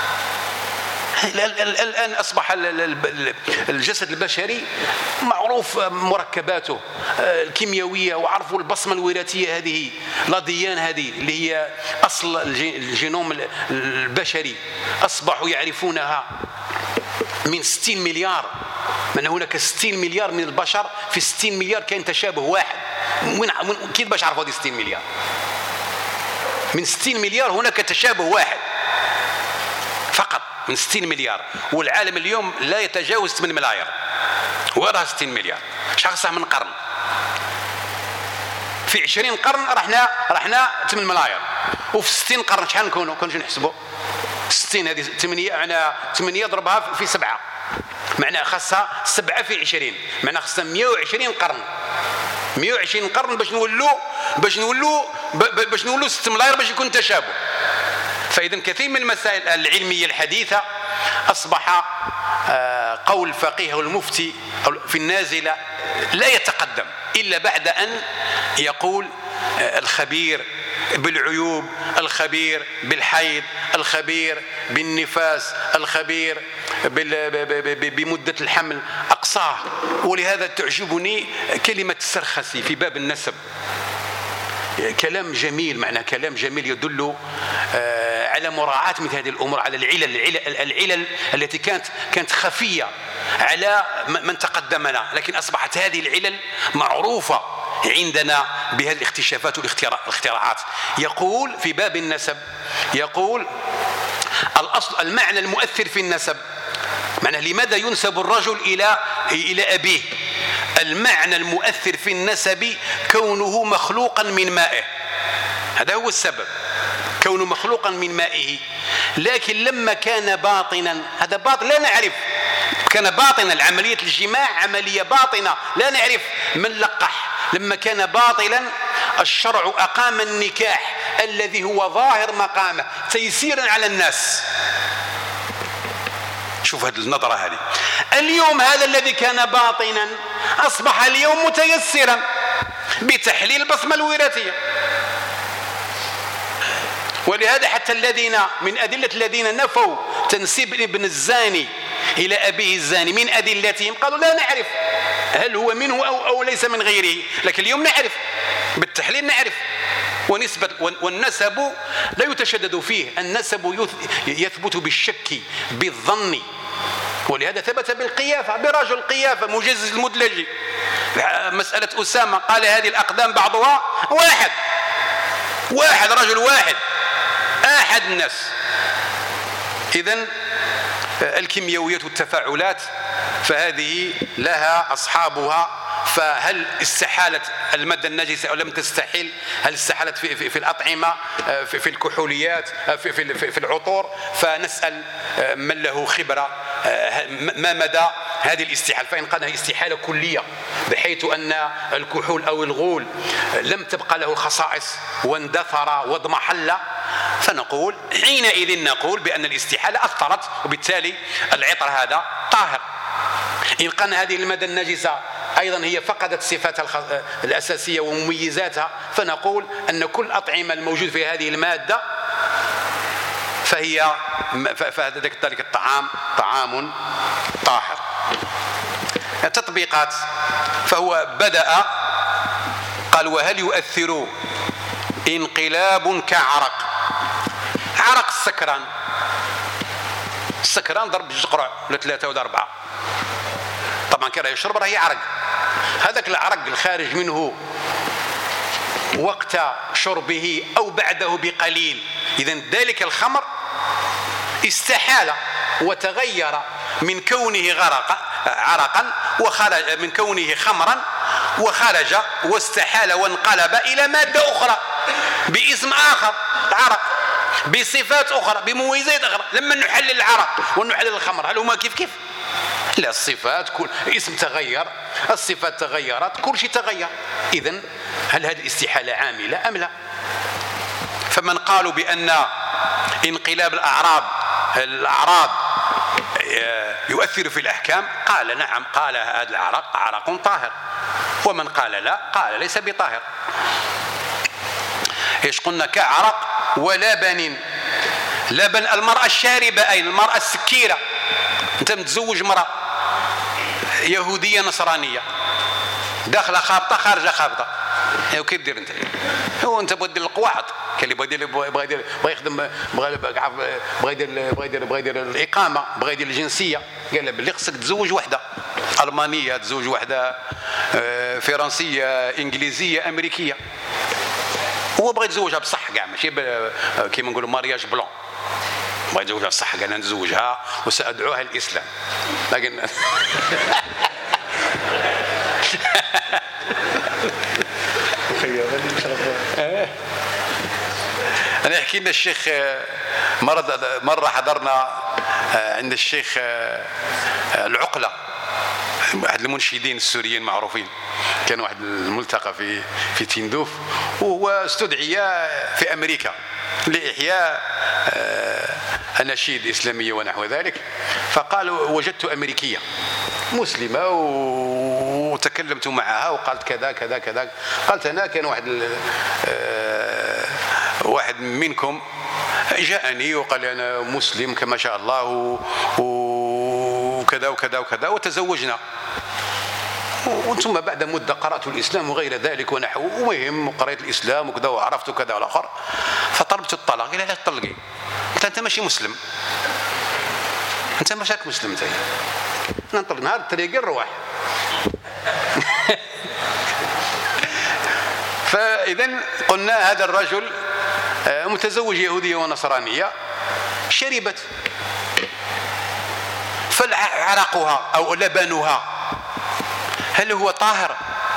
Speaker 2: الآن أصبح الجسد البشري معروف مركباته الكيميائية، وعرفوا البصمة الوراثية هذه، لاديان هذه اللي هي أصل الجينوم البشري، أصبحوا يعرفونها من ستين مليار. من هناك ستين مليار من البشر، في ستين مليار كان تشابه واحد. من كيف باش عرفوا هذه ستين مليار؟ من ستين مليار هناك تشابه واحد فقط من ستين مليار، والعالم اليوم لا يتجاوز ثمانية ملايير، وراها ستين مليار. شحال صح من قرن؟ في عشرين قرن رحنا رحنا ثمانية ملايير، وفي ستين قرن شحال نكونوا؟ كنجي نحسبوا ستين هذه ثمانية، معناها ثمانية ضربها في سبعة، معناها خاصها سبعة في عشرين، معناها خاصها مئة وعشرين قرن، مئة وعشرين قرن باش نولوا باش نولوا باش نولوا ستة ملايير باش يكون تشابه. فإذا كثير من المسائل العلمية الحديثة أصبح قول الفقيه أو المفتي في النازلة لا يتقدم إلا بعد أن يقول الخبير بالعيوب، الخبير بالحيض، الخبير بالنفاس، الخبير بمدة الحمل أقصاه. ولهذا تعجبني كلمة السرخسي في باب النسب، كلام جميل، معنى كلام جميل يدل على مراعاة مثل هذه الأمور، على العلل العلل, العلل التي كانت كانت خفية على من تقدمنا، لكن أصبحت هذه العلل معروفة عندنا بهذه الاكتشافات والاختراعات. يقول في باب النسب، يقول الأصل المعنى المؤثر في النسب، معنى لماذا ينسب الرجل إلى إلى أبيه؟ المعنى المؤثر في النسب كونه مخلوقا من مائه، هذا هو السبب، كونه مخلوقا من مائه. لكن لما كان باطنا، هذا باطن لا نعرف، كان باطنا، العملية الجماع عملية باطنة لا نعرف من لقح. لما كان باطلا الشرع أقام النكاح الذي هو ظاهر مقامه تيسيرا على الناس. شوف هذه النظرة هذه. اليوم هذا الذي كان باطنا أصبح اليوم متيسرا بتحليل البصمة الوراثية. ولهذا حتى الذين من أدلة الذين نفوا تنسيب ابن الزاني إلى أبيه الزاني من أدلتهم قالوا لا نعرف هل هو منه أو, أو ليس من غيره، لكن اليوم نعرف بالتحليل، نعرف. ونسبة والنسب لا يتشدد فيه، النسب يثبت بالشك بالظن. ولهذا ثبت بالقيافة، برجل قيافة مجزز المدلجي، مسألة أسامة قال هذه الأقدام بعضها واحد واحد رجل واحد أحد الناس. إذن الكيميائيات والتفاعلات فهذه لها أصحابها. فهل استحالت المادة النجسة أو لم تستحل؟ هل استحالت في, في, في الأطعمة، في, في الكحوليات، في, في, في العطور؟ فنسأل من له خبرة ما مدى هذه الاستحالة، فإن قالها استحالة كلية بحيث أن الكحول أو الغول لم تبقى له خصائص واندثر واضمحل، فنقول حينئذ نقول بأن الاستحالة أثرت، وبالتالي العطر هذا طاهر. إن قال هذه المادة النجسة أيضا هي فقدت صفاتها الأساسية ومميزاتها، فنقول أن كل الأطعمة الموجود في هذه المادة فهي فهذا ذلك الطعام طعام طاهر. التطبيقات، فهو بدأ قال وهل يؤثر انقلاب كعرق؟ عرق السكران، السكران ضرب جوج قرع ولا ثلاثة ولا أربعة، طبعا كان يشرب راه يعرق، هذاك العرق الخارج منه وقت شربه أو بعده بقليل، إذن ذلك الخمر استحال وتغير من كونه غرق عرقا وخرج من كونه خمرا وخرج واستحال وانقلب إلى مادة أخرى باسم آخر، عرق بصفات أخرى بمميزات أخرى. لما نحلل العرق ونحلل الخمر هل هما كيف كيف؟ لا، الصفات كل اسم تغير، الصفات تغيرت، كل شيء تغير. إذن هل هذه الاستحالة عاملة أم لا؟ فمن قالوا بأن انقلاب الأعراض الأعراض يؤثر في الأحكام قال نعم، قال هذا العرق عرق طاهر. ومن قال لا قال ليس بطاهر. ايش قلنا؟ كعرق ولبن. لبن المرأة الشاربة، أي المرأة السكيرة. أنت متزوج مرأة يهودية نصرانية، داخلة خابطة خارجة خابطة، ايوا كيف دير انت؟ هو انت بغا دير القواعد، كاين اللي بغا يدير بغا يدير بغا يخدم بغا بغا يدير بغا يدير بغا يدير الإقامة، بغا يدير الجنسية، قال له باللي خصك تزوج وحدة ألمانية، تزوج وحدة فرنسية، إنجليزية، أمريكية. هو بغا يتزوجها بصح كاع، ماشي كيما نقولوا مارياج بلون، بغا يتزوجها بصح، قال نتزوجها وسأدعوها الإسلام. لكن أنا أحكي لنا الشيخ مرة مرة حضرنا عند الشيخ العقلة، واحد المنشدين السوريين معروفين، كان واحد الملتقى في في تندوف، وهو استدعي في أمريكا لإحياء أناشيد إسلامية ونحو ذلك، فقال وجدت أمريكية مسلمة وتكلمت معها وقالت كذا كذا كذا. قالت أنا كان واحد واحد منكم جاءني وقال لي أنا مسلم كما شاء الله وكذا وكذا وكذا وتزوجنا، ثم بعد مدة قرأت الإسلام وغير ذلك ونحو، ومهم قرأت الإسلام وكذا وعرفت كذا والآخر، فطلبت الطلاق. قال لا تطلقي، قلت أنت ماشي مسلم، أنت ماشاك مسلم أنت، ننطلق نهار الطريق نروح. فإذا قلنا هذا الرجل متزوج يهودية ونصرانية، شربت فعرقها أو لبنها هل هو طاهر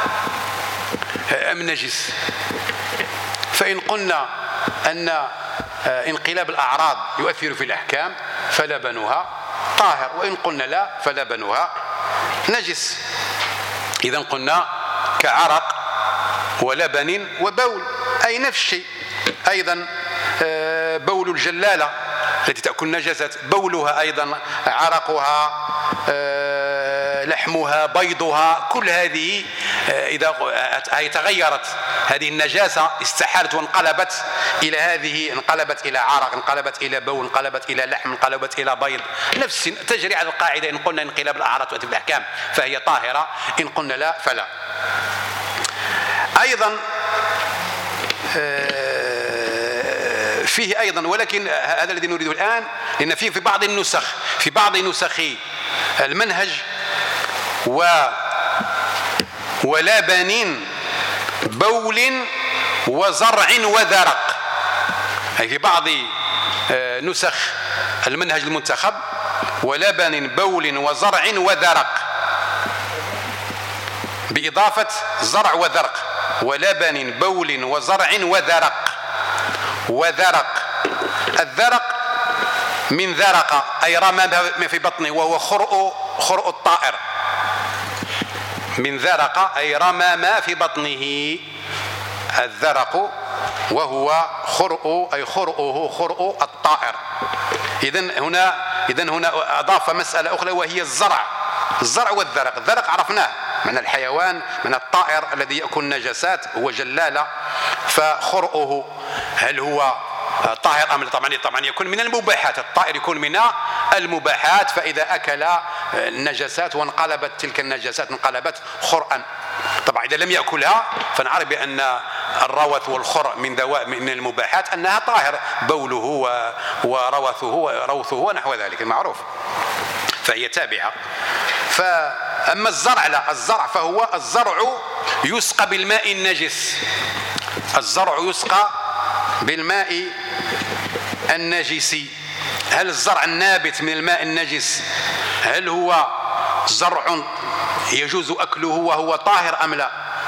Speaker 2: أم نجس؟ فإن قلنا أن انقلاب الأعراض يؤثر في الأحكام فلبنها طاهر، وإن قلنا لا فلبنها نجس. إذا قلنا كعرق ولبن وبول أي نفس الشيء. أيضا بول الجلالة التي تأكل نجاسات بولها أيضا عرقها لحمها بيضها، كل هذه إذا تغيرت هذه النجاسة استحالت وانقلبت إلى هذه، انقلبت إلى عرق، انقلبت إلى بول، انقلبت إلى لحم، انقلبت إلى بيض، نفس تجري على القاعدة. إن قلنا انقلاب الأعراض تؤتي بالأحكام فهي طاهرة، إن قلنا لا فلا. أيضا فيه أيضا، ولكن هذا الذي نريده الآن، لأن فيه في بعض النسخ في بعض نسخ المنهج و ولبن بول وزرع وذرق، أي في بعض نسخ المنهج المنتخب ولبن بول وزرع وذرق بإضافة زرع وذرق، ولبن بول وزرع وذرق. وذرق، الذرق من ذرق أي رمى ما في بطنه، وهو خرء خرء الطائر. من ذرق أي رمى ما في بطنه، الذرق وهو خرء أي خرؤه خرء الطائر. إذن هنا إذن هنا أضاف مسألة أخرى وهي الزرع. الزرع والذرق، الذرق عرفناه من الحيوان من الطائر الذي يأكل نجاسات، هو جلالة، فخرؤه هل هو طاهر أم لا؟ طبعا طبعا يكون من المباحات، الطائر يكون من المباحات، فإذا أكل النجاسات وانقلبت تلك النجاسات انقلبت خرءا. طبعا إذا لم يأكلها فنعرف بأن الروث والخرء من ذوات من المباحات أنها طاهر، بوله وروثه وروثه ونحو ذلك المعروف، فهي تابعة. فأما الزرع لا، الزرع فهو الزرع يسقى بالماء النجس، الزرع يسقى بالماء النجس. هل الزرع النابت من الماء النجس هل هو زرع يجوز أكله وهو طاهر أم لا؟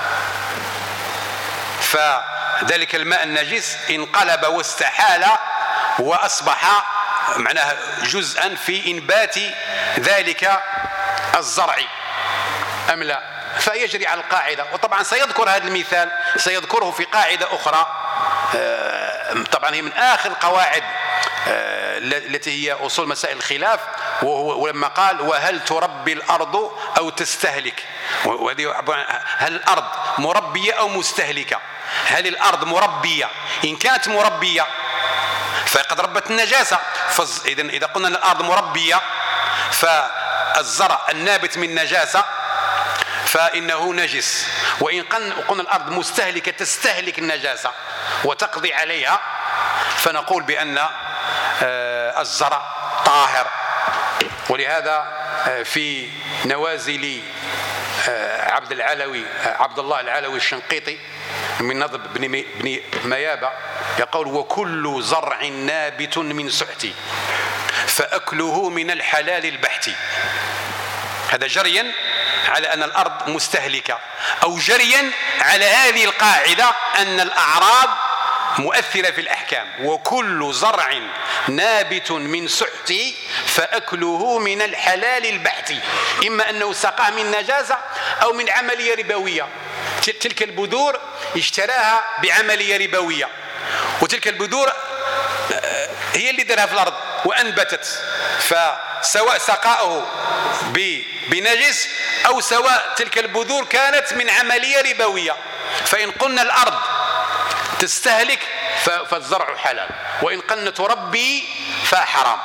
Speaker 2: فذلك الماء النجس انقلب واستحال وأصبح معناه جزءا في إنبات ذلك الزرع أم لا؟ فيجري على القاعدة. وطبعا سيذكر هذا المثال سيذكره في قاعدة أخرى، طبعا هي من آخر القواعد التي هي أصول مسائل الخلاف، ولما قال وهل تربي الأرض أو تستهلك، هل الأرض مربية أو مستهلكة؟ هل الأرض مربية؟ إن كانت مربية فقد ربت النجاسة. إذا إذا قلنا أن الأرض مربية فالزرع النابت من نجاسة فإنه نجس، وإن قلنا الأرض مستهلكة تستهلك النجاسة وتقضي عليها فنقول بأن الزرع طاهر. ولهذا في نوازل عبد العلوي عبد الله العلوي الشنقيطي من نظم بن ميابة يقول وكل زرع نابت من سحت فأكله من الحلال البحت. هذا جريا على أن الأرض مستهلكة، أو جريا على هذه القاعدة أن الأعراض مؤثرة في الأحكام. وكل زرع نابت من سحت فأكله من الحلال البحت، إما أنه سقاه من نجاسة أو من عملية ربوية. تلك البذور اشتراها بعملية ربوية، وتلك البذور هي اللي درها في الأرض وأنبتت، فسواء سقاؤه بنجس أو سواء تلك البذور كانت من عملية ربوية. فإن قلنا الأرض تستهلك فالزرع حلال، وإن قنت ربي فحرام.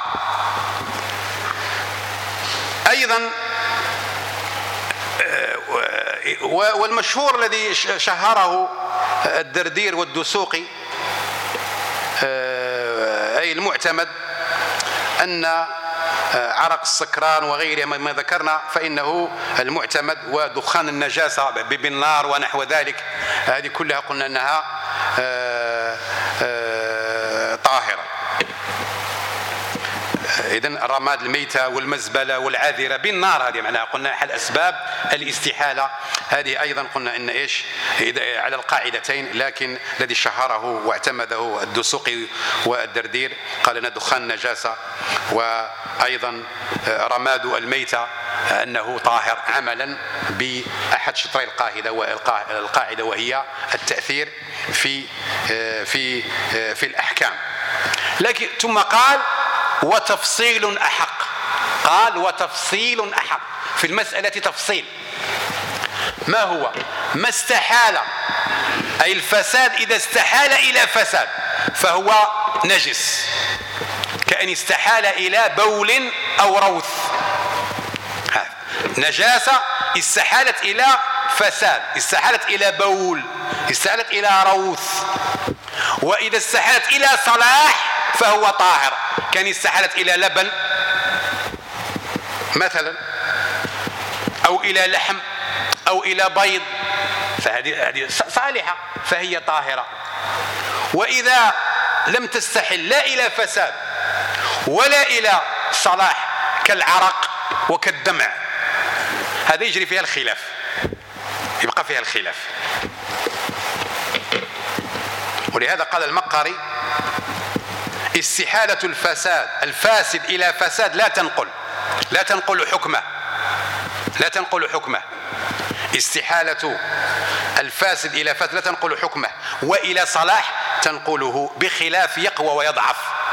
Speaker 2: أيضا والمشهور الذي شهره الدردير والدسوقي أي المعتمد أن عرق السكران وغيره ما ذكرنا فإنه المعتمد، ودخان النجاسة بالنار ونحو ذلك، هذه كلها قلنا أنها طاهرة. إذن الرماد الميتة والمزبلة والعاذرة بالنار هذه معناها قلنا أحد أسباب الاستحالة، هذه أيضا قلنا إن إيش على القاعدتين، لكن الذي شهره واعتمده الدسوقي والدردير قال أن دخان النجاسة وأيضا رماد الميتة أنه طاهر عملا بأحد شطري القاعدة والقاعدة وهي التأثير في في في الأحكام. لكن ثم قال وتفصيل أحق، قال وتفصيل أحق في المسألة تفصيل. ما هو؟ ما استحال أي الفساد إذا استحال إلى فساد فهو نجس، كأن استحال إلى بول أو روث، نجاسة استحالت إلى فساد، استحالت إلى بول، استحالت إلى روث. وإذا استحالت إلى صلاح فهو طاهر، كان استحالت إلى لبن مثلا أو إلى لحم أو إلى بيض فهذه صالحة فهي طاهرة. وإذا لم تستحل لا إلى فساد ولا إلى صلاح كالعرق وكالدمع هذا يجري فيها الخلاف، يبقى فيها الخلاف. ولهذا قال المقري استحالة الفساد الفاسد إلى فساد لا تنقل لا تنقل حكمه لا تنقل حكمه استحالة الفاسد إلى فاسد لا تنقل حكمه، وإلى صلاح تنقله بخلاف يقوى ويضعف،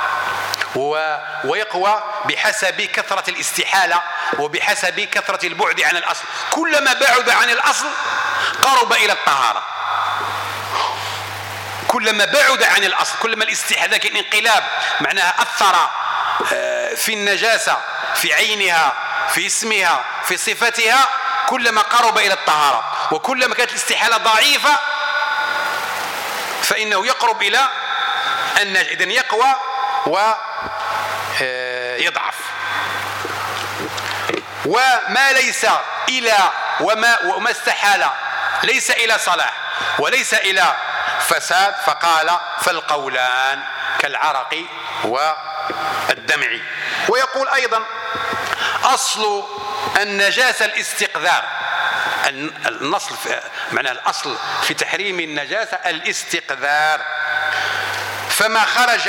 Speaker 2: ويقوى بحسب كثرة الاستحالة وبحسب كثرة البعد عن الأصل. كلما بعد عن الأصل قرب إلى الطهارة، كلما بعد عن الأصل كلما الاستحالة الانقلاب معناها أثر في النجاسة في عينها في اسمها في صفتها كلما قرب إلى الطهارة، وكلما كانت الاستحالة ضعيفة فإنه يقرب إلى النجاسة، إذن يقوى ويضعف. وما ليس إلى وما, وما استحال ليس إلى صلاح وليس إلى فساد فقال فالقولان كالعرق والدمع. ويقول أيضا أصل النجاسة الاستقذار، النصل معناه الأصل في تحريم النجاسة الاستقذار، فما خرج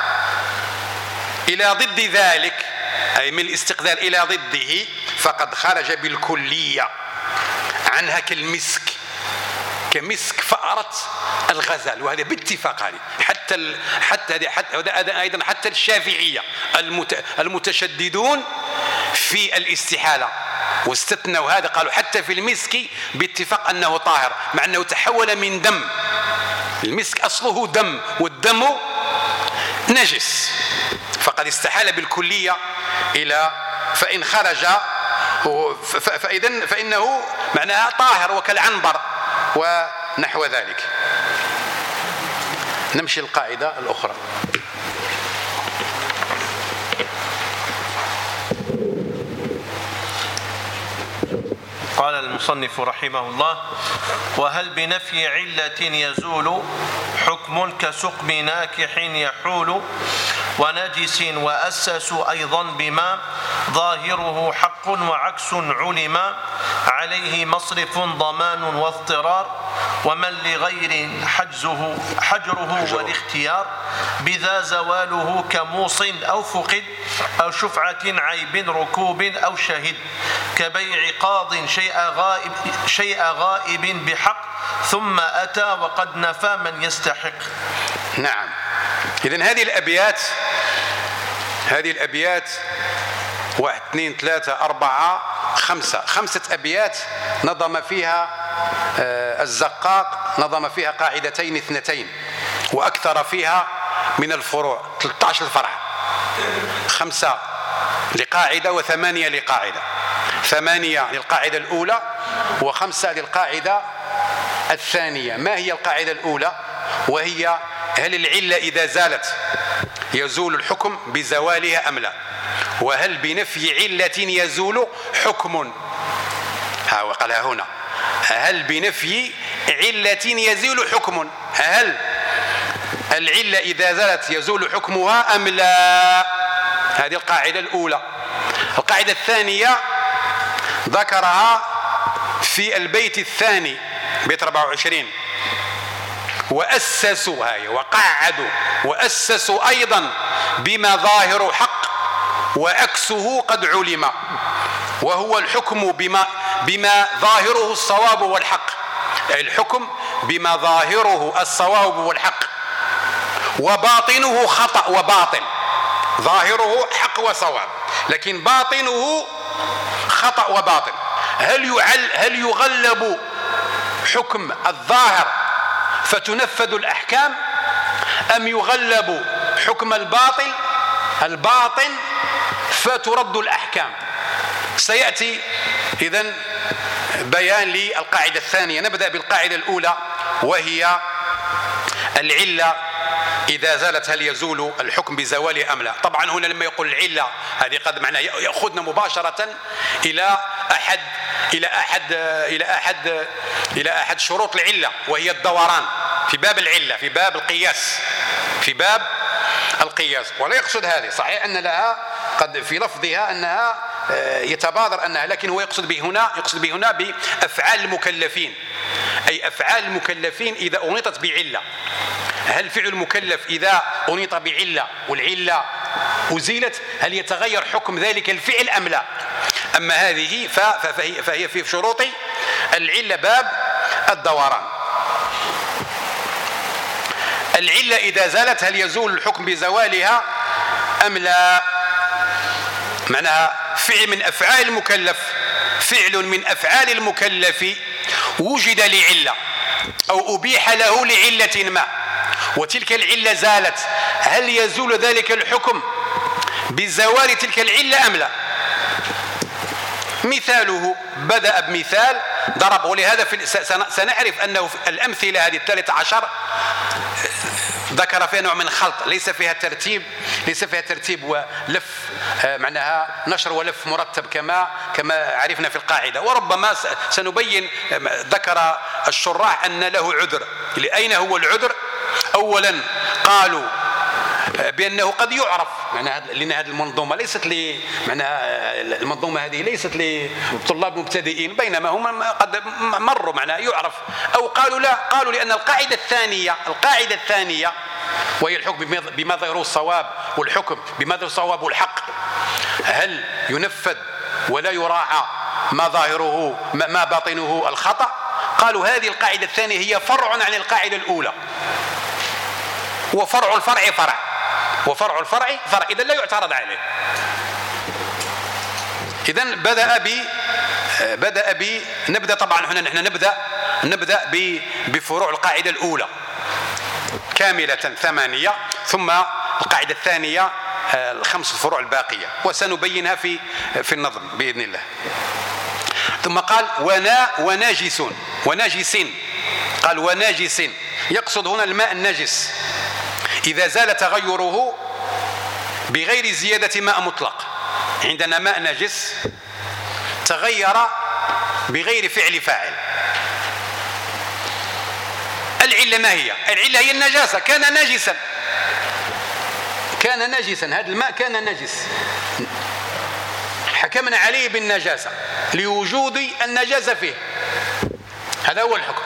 Speaker 2: إلى ضد ذلك أي من الاستقذار إلى ضده فقد خرج بالكلية عنها كالمسك كمسك فأرة الغزال، وهذا باتفاق هذه حتى ال... حتى حتى أيضا حتى الشافعية المت... المتشددون في الاستحالة واستثنوا هذا، قالوا حتى في المسك باتفاق أنه طاهر مع أنه تحول من دم، المسك أصله دم والدم نجس، فقد استحال بالكلية إلى فإن خرج فإذن فإنه معناها طاهر وكالعنبر ونحو ذلك. نمشي القاعدة الأخرى.
Speaker 1: قال المصنف رحمه الله: وهل بنفي علة يزول حكم كسقم ناكح يحول ونجس وأسس أيضا بما ظاهره حق وعكس علما عليه مصرف ضمان واضطرار ومن لغير حجزه حجره والاختيار بذا زواله كموص أو فقد أو شفعة عيب ركوب أو شهد كبيع قاض شيء غائب, شيء غائب بحق ثم أتى وقد نفى من يستحق.
Speaker 2: نعم، إذن هذه الأبيات هذه الأبيات واحد اثنين ثلاثة أربعة خمسة خمسة أبيات نظم فيها الزقاق، نظم فيها قاعدتين اثنتين وأكثر فيها من الفروع، ثلاثة عشر فرع، خمسة لقاعدة وثمانية لقاعدة، ثمانية للقاعدة الأولى وخمسة للقاعدة الثانية. ما هي القاعدة الأولى؟ وهي هل العلة إذا زالت يزول الحكم بزوالها أم لا؟ وهل بنفي علة يزول حكم؟ ها وقالها هنا، هل بنفي علة يزول حكم؟ هل العلة إذا زالت يزول حكمها أم لا؟ هذه القاعدة الأولى. القاعدة الثانية ذكرها في البيت الثاني، بيت أربعة وعشرين، وأسسوا هاي وقعدوا وأسسوا أيضا بما ظاهر حق وعكسه قد علم، وهو الحكم بما, بما ظاهره الصواب والحق، الحكم بما ظاهره الصواب والحق وباطنه خطأ وباطل، ظاهره حق وصواب لكن باطنه خطأ وباطل. هل يعل هل يغلب حكم الظاهر فتنفذ الأحكام أم يغلب حكم الباطل الباطن فترد الأحكام؟ سيأتي إذن بيان للقاعدة الثانية. نبدأ بالقاعدة الأولى وهي العلة إذا زالت هل يزول الحكم بزواله أم لا؟ طبعا هنا لما يقول العلة هذه قد معناه يأخذنا مباشرة إلى أحد إلى أحد إلى أحد إلى أحد شروط العلة، وهي الدوران في باب العلة، في باب القياس، في باب القياس. ولا يقصد هذه، صحيح أن لها قد في لفظها أنها يتبادر أنها، لكن هو يقصد به هنا يقصد به هنا بأفعال المكلفين، أي أفعال المكلفين إذا أنيطت بعلة. هل فعل المكلف إذا أنيط بعلة والعلة أزيلت هل يتغير حكم ذلك الفعل أم لا؟ أما هذه فهي, فهي في شروط العلة باب الدوران. العلة إذا زالت هل يزول الحكم بزوالها أم لا؟ معناها فعل من أفعال المكلف، فعل من أفعال المكلف وجد لعلة أو أبيح له لعلة ما، وتلك العلة زالت، هل يزول ذلك الحكم بزوال تلك العلة أم لا؟ مثاله بدأ بمثال ضرب، ولهذا في سنعرف أنه في الأمثلة هذه الثالثة عشر ذكر فيها نوع من الخلط، ليس فيها ترتيب ليس فيها ترتيب ولف، معناها نشر ولف مرتب كما كما عرفنا في القاعدة. وربما سنبين، ذكر الشراح أن له عذر. أين هو العذر؟ أولا قالوا بأنه قد يعرف، معناها لأن هذه المنظومة ليست ل معناها المنظومة هذه ليست لطلاب مبتدئين، بينما هم قد مروا معناها يعرف. أو قالوا لا، قالوا لأن القاعدة الثانية القاعدة الثانية وهي الحكم بما ظهره الصواب والحكم بما ظهره الصواب والحق، هل ينفذ ولا يراعى ما ظاهره ما باطنه الخطأ؟ قالوا هذه القاعدة الثانية هي فرع عن القاعدة الأولى، وفرع الفرع فرع وفرع الفرع فرع، إذن لا يعترض عليه. إذن بدأ ب بدأ ب نبدأ طبعا هنا نحن نبدأ نبدأ بفروع القاعدة الأولى كاملة ثمانية، ثم القاعدة الثانية الخمس فروع الباقية، وسنبينها في في النظم بإذن الله. ثم قال ونا وناجس وناجس، قال وناجس، يقصد هنا الماء النجس إذا زال تغيره بغير زيادة ماء مطلق. عندنا ماء نجس تغير بغير فعل فاعل. العلة ما هي؟ العلة هي النجاسة، كان نجسا كان نجسا هذا الماء كان نجس، حكمنا عليه بالنجاسة لوجود النجاسة فيه، هذا هو الحكم.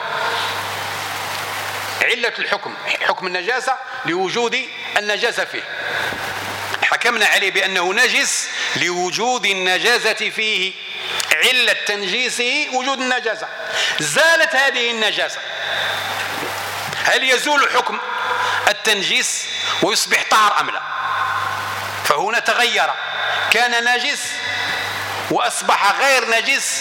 Speaker 2: علة الحكم حكم النجاسة لوجود النجاسة فيه، حكمنا عليه بأنه نجس لوجود النجاسة فيه، علة تنجيسه وجود النجاسة. زالت هذه النجاسة، هل يزول حكم التنجيس ويصبح طهر أم لا؟ فهنا تغير، كان نجس وأصبح غير نجس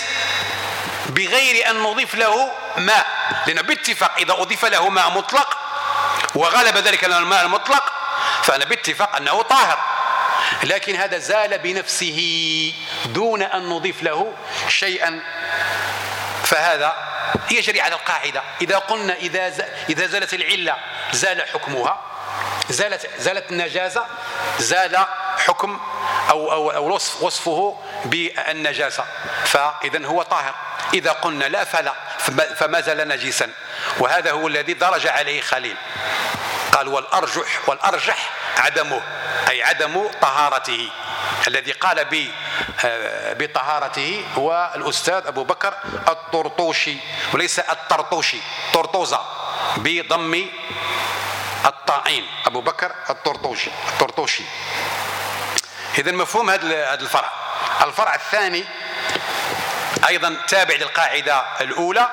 Speaker 2: بغير أن نضيف له ماء، لأن باتفاق إذا أضيف له ماء مطلق وغلب ذلك الماء المطلق فأنا باتفاق أنه طاهر، لكن هذا زال بنفسه دون أن نضيف له شيئا، فهذا يجري على القاعدة. إذا قلنا إذا إذا زالت العلة زال حكمها، زالت زالت النجاسة زال حكم أو أو أو وصفه بالنجاسة، فإذا هو طاهر. إذا قلنا لا فلا، فما زال نجسا، وهذا هو الذي درج عليه خليل. قال والأرجح والأرجح عدمه، أي عدم طهارته. الذي قال بطهارته هو الأستاذ أبو بكر الطرطوشي، وليس الطرطوشي، طرطوزة بضم الطائين، أبو بكر الطرطوشي الطرطوشي. إذا مفهوم هذا الفرع. الفرع الثاني أيضا تابع للقاعدة الأولى،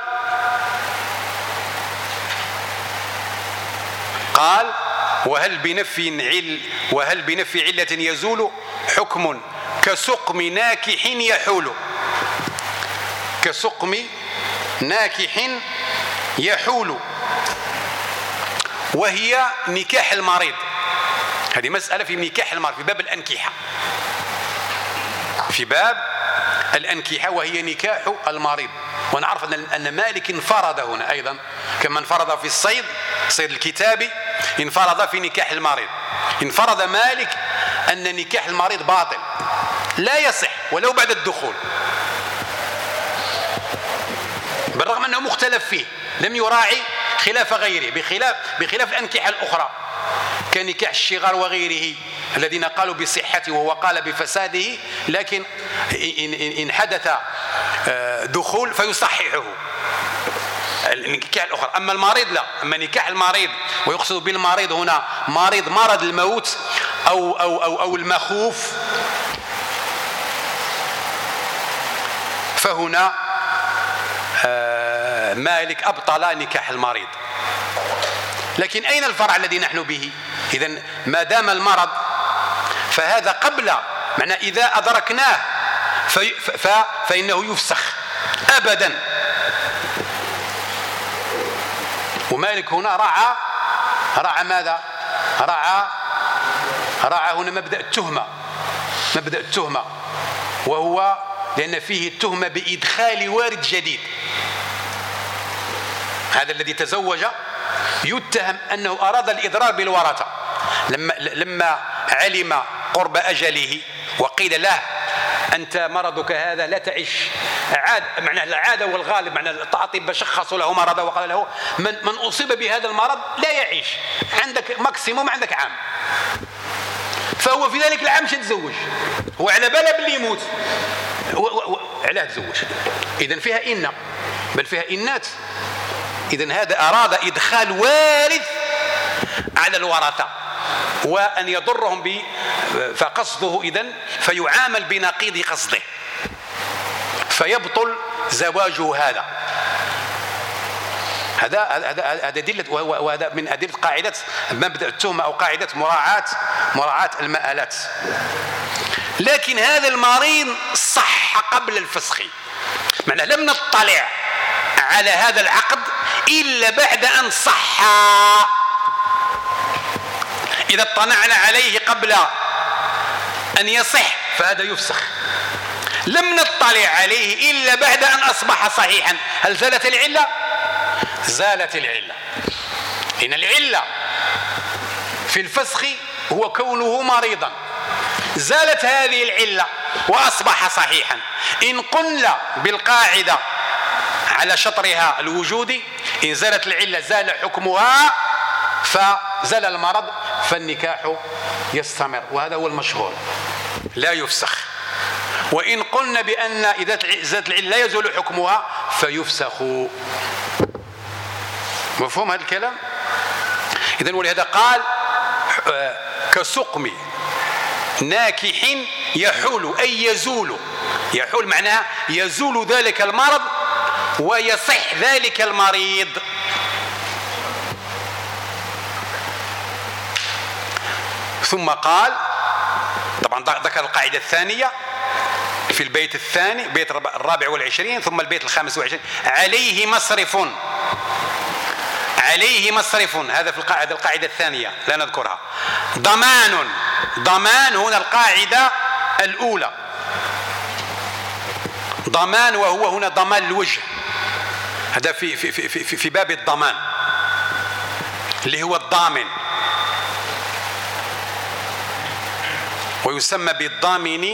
Speaker 2: قال وهل بنفي عل وهل بنفي علة يزول حكم كسقم ناكح يحول. كسقم ناكح يحول، وهي نكاح المريض. هذه مسألة في نكاح المريض في باب الأنكحة، في باب الأنكحة وهي نكاح المريض. ونعرف أن مالك انفرد هنا أيضا كما انفرد في الصيد، صيد الكتابي، انفرد في نكاح المريض. انفرد مالك أن نكاح المريض باطل لا يصح ولو بعد الدخول، بالرغم أنه مختلف فيه، لم يراعي خلاف غيره، بخلاف بخلاف الأنكحة الأخرى كنكاح الشغار وغيره الذين قالوا بصحته وهو قال بفساده، لكن إن حدث دخول فيصححه النكاح الأخرى. أما المريض لا، أما نكاح المريض، ويقصد بالمريض هنا مريض مرض الموت أو, أو, أو, أو المخوف، فهنا مالك أبطل نكاح المريض. لكن أين الفرع الذي نحن به؟ إذن ما دام المرض فهذا قبل، معنى إذا أدركناه في فإنه يفسخ أبدا. ومالك هنا رعى رعى ماذا؟ رعى رعى هنا مبدأ التهمة، مبدأ التهمة، وهو لأن فيه التهمة بإدخال وارد جديد. هذا الذي تزوج يتهم أنه أراد الإضرار بالورثة، لما لما علم قرب أجله وقيل له أنت مرضك هذا لا تعيش، عاد معنى العادة والغالب، معنى الأطباء شخصوا له مرضه وقال له من من أصيب بهذا المرض لا يعيش، عندك ماكسيموم عندك عام، فهو في ذلك العام يتزوج، هو على باله باللي يموت، علاه تزوج. إذن فيها إن، بل فيها إنات. إذن هذا أراد إدخال وارث على الورثة وأن يضرهم ب، فقصده إذن فيعامل بنقيض قصده فيبطل زواجه. هذا هذا هذا هذا دلة، وهذا من أدلة قاعدة مبدأ التهمة أو قاعدة مراعاة مراعاة المآلات. لكن هذا المريض صح قبل الفسخ، معناه لم نطلع على هذا العقد إلا بعد أن صح. إذا اطلعنا عليه قبل أن يصح فهذا يفسخ. لم نطلع عليه إلا بعد أن أصبح صحيحا. هل زالت العلة؟ زالت العلة. إن العلة في الفسخ هو كونه مريضا، زالت هذه العلة وأصبح صحيحا. إن قلنا بالقاعدة على شطرها الوجودي، إن زالت العلة زال حكمها، فزال المرض فالنكاح يستمر، وهذا هو المشهور لا يفسخ. وإن قلنا بأن إذا زالت العلة لا يزول حكمها فيفسخ. مفهوم هذا الكلام؟ إذن ولهذا قال كسقم ناكح يحول، أي يزول. يحول معناها يزول ذلك المرض ويصح ذلك المريض. ثم قال، طبعا ذكر القاعدة الثانية في البيت الثاني، بيت الرابع والعشرين، ثم البيت الخامس والعشرين، عليه مصرف. عليه مصرف، هذا في القاعدة القاعدة الثانية لا نذكرها. ضمان، ضمان هنا القاعدة الأولى، ضمان، وهو هنا ضمان الوجه، هذا في في في في, في باب الضمان اللي هو الضامن، ويسمى بالضامن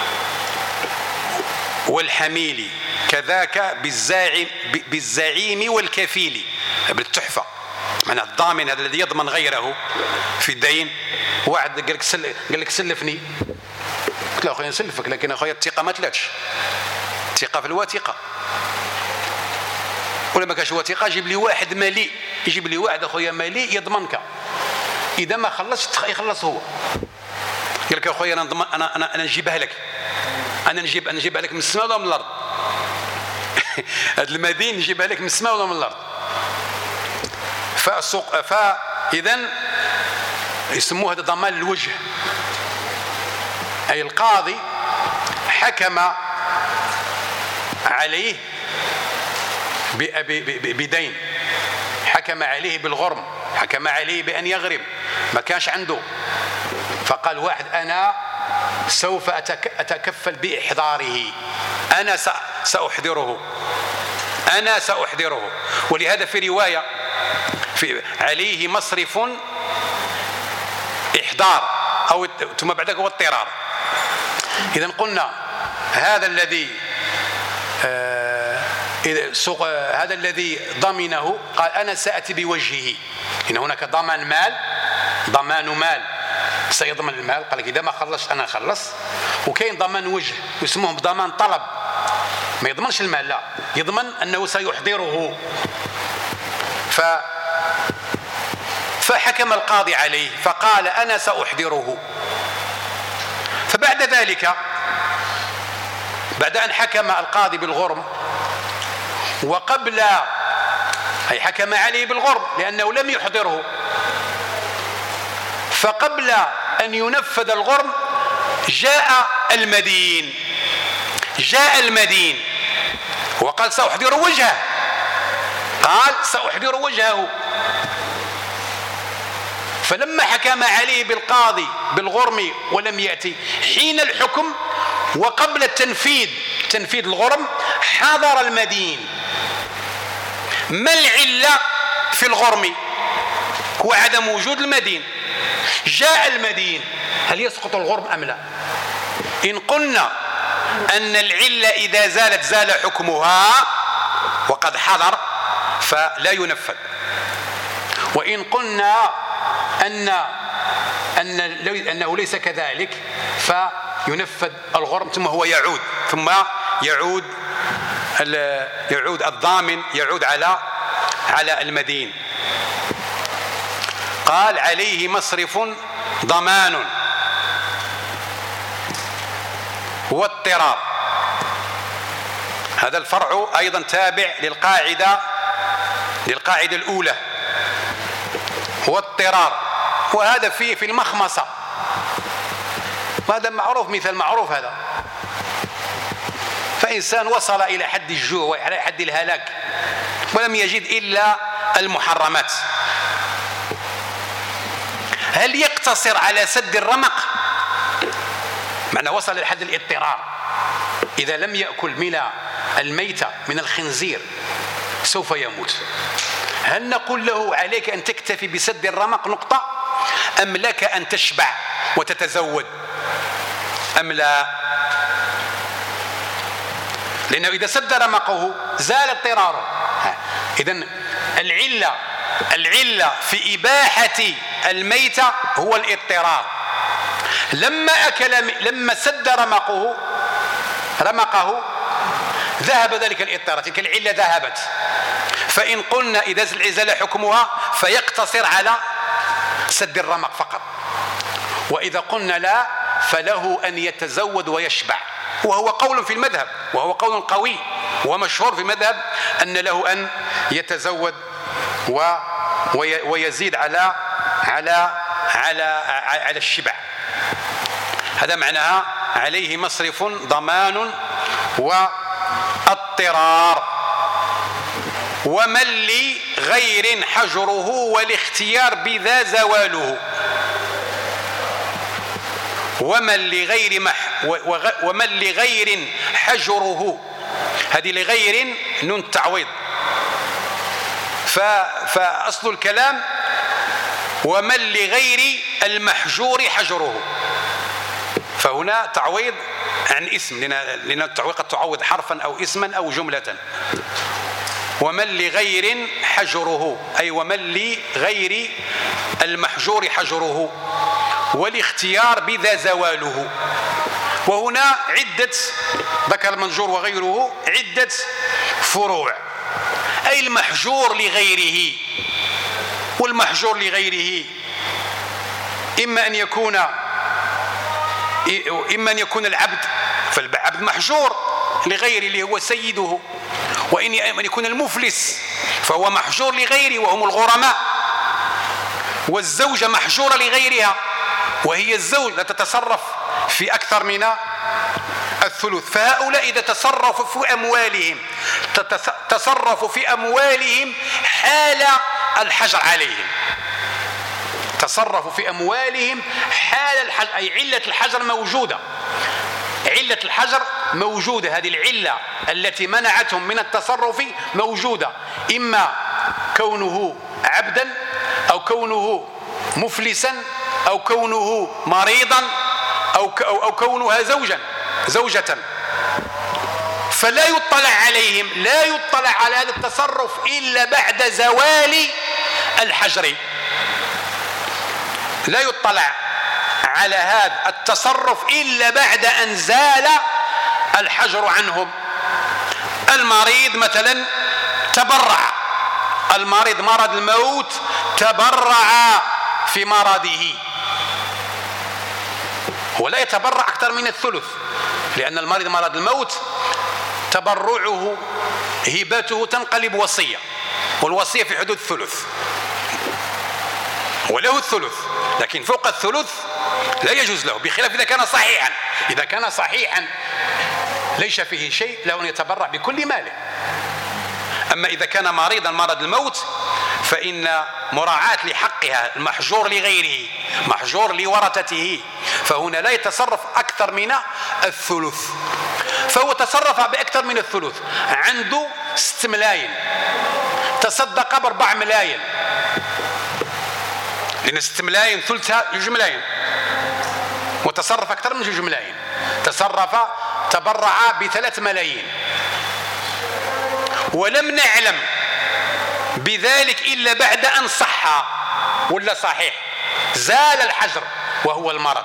Speaker 2: والحميل، كذاك بالزاعم بالزعيم والكفيل بالتحفة. معنى الضامن هذا الذي يضمن غيره في الدين. واحد قال لك سل... قال لك سلفني، قلت له اخويا نسلفك، لكن اخويا الثقة ما تلاتش، الثقة في الوثيقة، ولا ما كانش وثيقة جيب لي واحد مليء، يجيب لي واحد اخويا مليء يضمنك، اذا ما خلصت يخلص هو. قال لك اخويا انا نضمن، انا انا انا نجيبها لك، انا نجيب انا نجيبها لك من السماء ولا من الارض؟ هذا المدين نجيبها لك من السماء ولا من الارض؟ فالسوق فاذا يسموه هذا ضمان الوجه، اي القاضي حكم عليه بدين، حكم عليه بالغرم، حكم عليه بأن يغرم، ما كانش عنده، فقال واحد أنا سوف أتكفل بإحضاره، أنا سأحضره، أنا سأحضره. ولهذا في رواية في عليه مصرف إحضار أو ثم بعد ذلك هو اضطرار. إذا قلنا هذا الذي آه هذا الذي ضمنه قال أنا سأتي بوجهه، إن هناك ضمان مال، ضمان مال سيضمن المال، قال لك إذا ما خلصت أنا خلص. وكاين ضمان وجه يسموه ضمان طلب، ما يضمنش المال، لا يضمن أنه سيحضره. ف فحكم القاضي عليه فقال أنا سأحضره. فبعد ذلك بعد أن حكم القاضي بالغرم، وقبل أي حكم عليه بالغرم لأنه لم يحضره، فقبل أن ينفذ الغرم جاء المدين، جاء المدين وقال سأحضر وجهه، قال سأحضر وجهه. فلما حكم عليه بالقاضي بالغرم ولم يأتي حين الحكم وقبل التنفيذ تنفيذ الغرم حضر المدين. ما العلة في الغرم؟ هو عدم وجود المدين. جاء المدين، هل يسقط الغرم أم لا؟ إن قلنا أن العلة إذا زالت زال حكمها وقد حضر فلا ينفذ. وإن قلنا أن أن أنه ليس كذلك فينفذ الغرم ثم هو يعود، ثم يعود يعود الضامن يعود على على المدين. قال عليه مصرف ضمان واضطرار. هذا الفرع أيضا تابع للقاعدة للقاعدة الأولى، واضطرار، وهذا فيه في المخمصة، وهذا معروف، مثال معروف هذا. فإنسان وصل إلى حد الجوع وإلى حد الهلاك ولم يجد إلا المحرمات، هل يقتصر على سد الرمق؟ معنى وصل إلى حد الاضطرار، إذا لم يأكل من الميتة من الخنزير سوف يموت. هل نقول له عليك أن تكتفي بسد الرمق نقطة، أم لك أن تشبع وتتزود أم لا؟ لأنه إذا سد رمقه زال اضطراره. إذن العلة العلة في إباحة الميتة هو الاضطرار. لما أكل لما سد رمقه رمقه ذهب ذلك الاضطرار، تلك العلة ذهبت. فإن قلنا إذا زال حكمها فيقتصر على سد الرمق فقط، وإذا قلنا لا فله أن يتزود ويشبع، وهو قول في المذهب، وهو قول قوي ومشهور في المذهب أن له أن يتزود ويزيد على على على على الشبع. هذا معناها عليه مصرف ضمان واضطرار. ومن لي لغير حجره والاختيار بذا زواله. ومن لغير مح ومن لغير حجره، هذه لغير نون التعويض، فأصل الكلام ومن لغير المحجور حجره، فهنا تعويض عن اسم، لأن التعويض قد تعوض حرفا أو اسما أو جملة. ومن لغير حجره أي ومن لغير المحجور حجره والاختيار بذا زواله. وهنا عدة، ذكر المنجور وغيره عدة فروع، أي المحجور لغيره. والمحجور لغيره إما أن يكون إما أن يكون العبد، فالعبد محجور لغيره اللي هو سيده، وإن أن يكون المفلس فهو محجور لغيره وهم الغرماء، والزوجة محجورة لغيرها وهي الزوج لا تتصرف في أكثر من الثلث. فهؤلاء إذا تصرفوا في أموالهم تصرفوا في أموالهم حال الحجر عليهم، تصرفوا في أموالهم حال الحجر، أي علة الحجر موجودة، علة الحجر موجودة، هذه العلة التي منعتهم من التصرف موجودة، إما كونه عبدا أو كونه مفلسا أو كونه مريضا أو أو كونها زوجا زوجة. فلا يطلع عليهم، لا يطلع على هذا التصرف إلا بعد زوال الحجر، لا يطلع على هذا التصرف إلا بعد أن زال الحجر عنهم. المريض مثلا تبرع، المريض مرض الموت تبرع في مرضه، ولا يتبرع أكثر من الثلث، لأن المريض مرض الموت تبرعه هبته تنقلب وصية، والوصية في حدود الثلث، وله الثلث، لكن فوق الثلث لا يجوز له، بخلاف إذا كان صحيحا. إذا كان صحيحا ليس فيه شيء، له أن يتبرع بكل ماله. أما إذا كان مريضا مرض الموت فإن مراعاة لحقها، المحجور لغيره محجور لورثته، فهنا لا يتصرف أكثر من الثلث. فهو تصرف بأكثر من الثلث، عنده ست ملايين تصدق بأربع ملايين، لأن ست ملايين ثلثها جوج ملايين، وتصرف أكثر من جوج ملايين، تصرف تبرع بثلاث ملايين، ولم نعلم بذلك إلا بعد أن صح ولا صحيح، زال الحجر وهو المرض،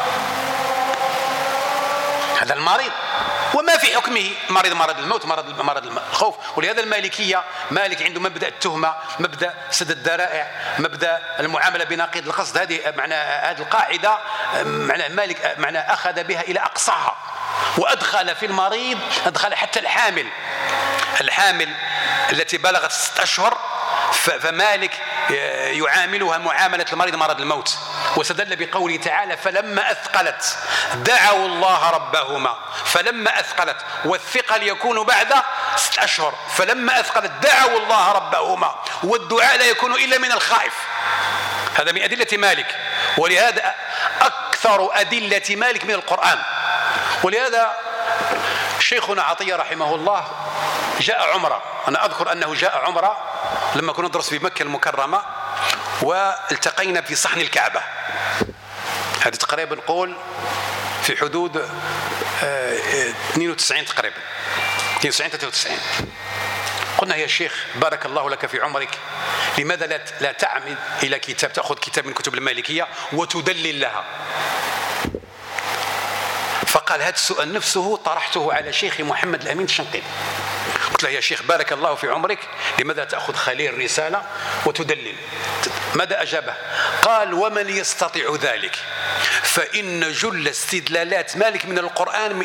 Speaker 2: هذا المريض وما في حكمه مريض مرض الموت مرض مرض الخوف. ولهذا المالكية مالك عنده مبدأ التهمة، مبدأ سد الذرائع، مبدأ المعاملة بنقيض القصد. هذه معنى هذه القاعدة معنى مالك معنى أخذ بها إلى أقصاها، وأدخل في المريض أدخل حتى الحامل الحامل التي بلغت ست أشهر، فمالك يعاملها معاملة المريض مرض الموت. واستدل بقوله تعالى فلما أثقلت دعوا الله ربهما، فلما أثقلت، والثقل يكون بعد ست أشهر، فلما أثقلت دعوا الله ربهما، والدعاء لا يكون إلا من الخائف. هذا من أدلة مالك، ولهذا أكثر أدلة مالك من القرآن. ولهذا شيخنا عطية رحمه الله جاء عمره، أنا أذكر أنه جاء عمره لما كنا ندرس في مكة المكرمة، والتقينا في صحن الكعبة، هذه تقريبا نقول في حدود اثنين وتسعين تقريبا اثنين وتسعين ثلاثة وتسعين. قلنا يا شيخ بارك الله لك في عمرك، لماذا لا لا تعمد إلى كتاب، تأخذ كتاب من كتب المالكية وتدلل لها؟ فقال هذا السؤال نفسه طرحته على شيخي محمد الأمين الشنقيطي. قلت له يا شيخ بارك الله في عمرك، لماذا تأخذ خليل رسالة وتدلل؟ ماذا أجابه؟ قال ومن يستطيع ذلك فإن جل استدلالات مالك من القرآن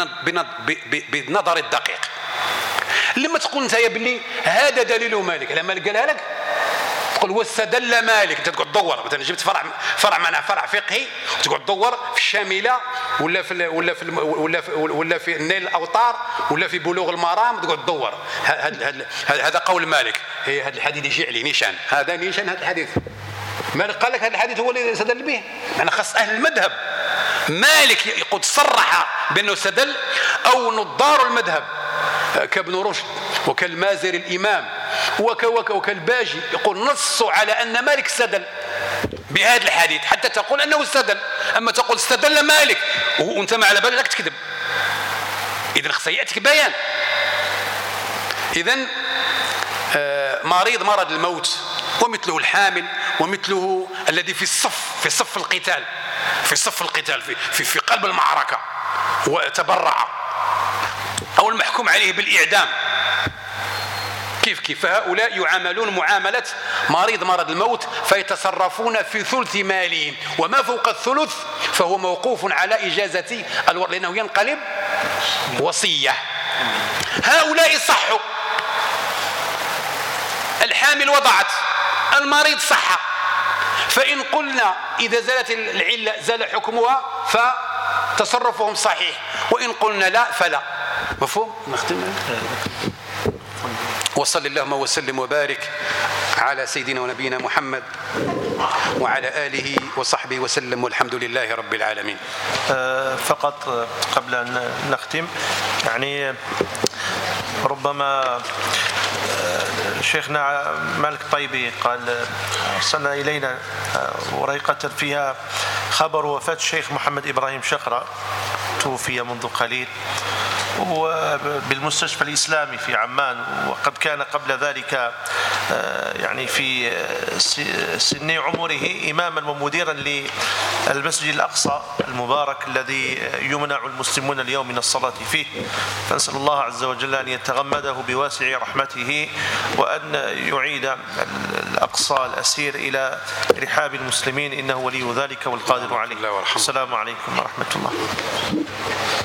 Speaker 2: بنظر الدقيق. لما تقول انت يا بني هذا دليل مالك، لما مالك قالها لك تقول واستدل مالك، انت تقعد تدور مثلا جبت فرع فرع معناه فرع فقهي وتقعد تدور في الشامله ولا في ولا في ولا في ولا في نيل الاوطار ولا في بلوغ المرام، تقعد تدور هذا قول مالك، هذا الحديث يجي عليه نيشان، هذا نيشان هذا الحديث. مالك قال لك هذا الحديث هو اللي استدل به، يعني خاص اهل المذهب. مالك يقول صرح بانه استدل، او نظار المذهب كابن رشد وكالمازري الامام وكالباجي يقول نصوا على ان مالك استدل بهذا الحديث حتى تقول انه استدل. اما تقول استدل مالك وانت ما على بالك تكذب، اذا خص ياتيك بيان. اذا مريض مرض الموت ومثله الحامل ومثله الذي في الصف في صف القتال في صف القتال في في, في قلب المعركه وتبرع، او المحكوم عليه بالاعدام، كيف كيف فهؤلاء يعاملون معامله مريض مرض الموت، فيتصرفون في ثلث مالهم، وما فوق الثلث فهو موقوف على اجازه الورث لانه ينقلب وصيه. هؤلاء صحوا، الحامل وضعت، المريض صح، فإن قلنا إذا زالت العلة زال حكمها فتصرفهم صحيح، وإن قلنا لا فلا. مفهوم؟ نختم. وصل اللهم وسلم وبارك على سيدنا ونبينا محمد وعلى آله وصحبه وسلم، والحمد لله رب العالمين.
Speaker 1: فقط قبل أن نختم، يعني ربما شيخنا مالك طيبي قال أرسلنا إلينا ورقة فيها خبر وفاة الشيخ محمد إبراهيم شقرة، توفي منذ قليل بالمستشفى الإسلامي في عمان، وقد كان قبل ذلك يعني في سن عمره إماما ومديرا للمسجد الأقصى المبارك الذي يمنع المسلمون اليوم من الصلاة فيه. فنسأل الله عز وجل أن يتغمده بواسع رحمته، وأن يعيد الأقصى الأسير إلى رحاب المسلمين، إنه ولي ذلك والقادر عليه. السلام عليكم ورحمة الله.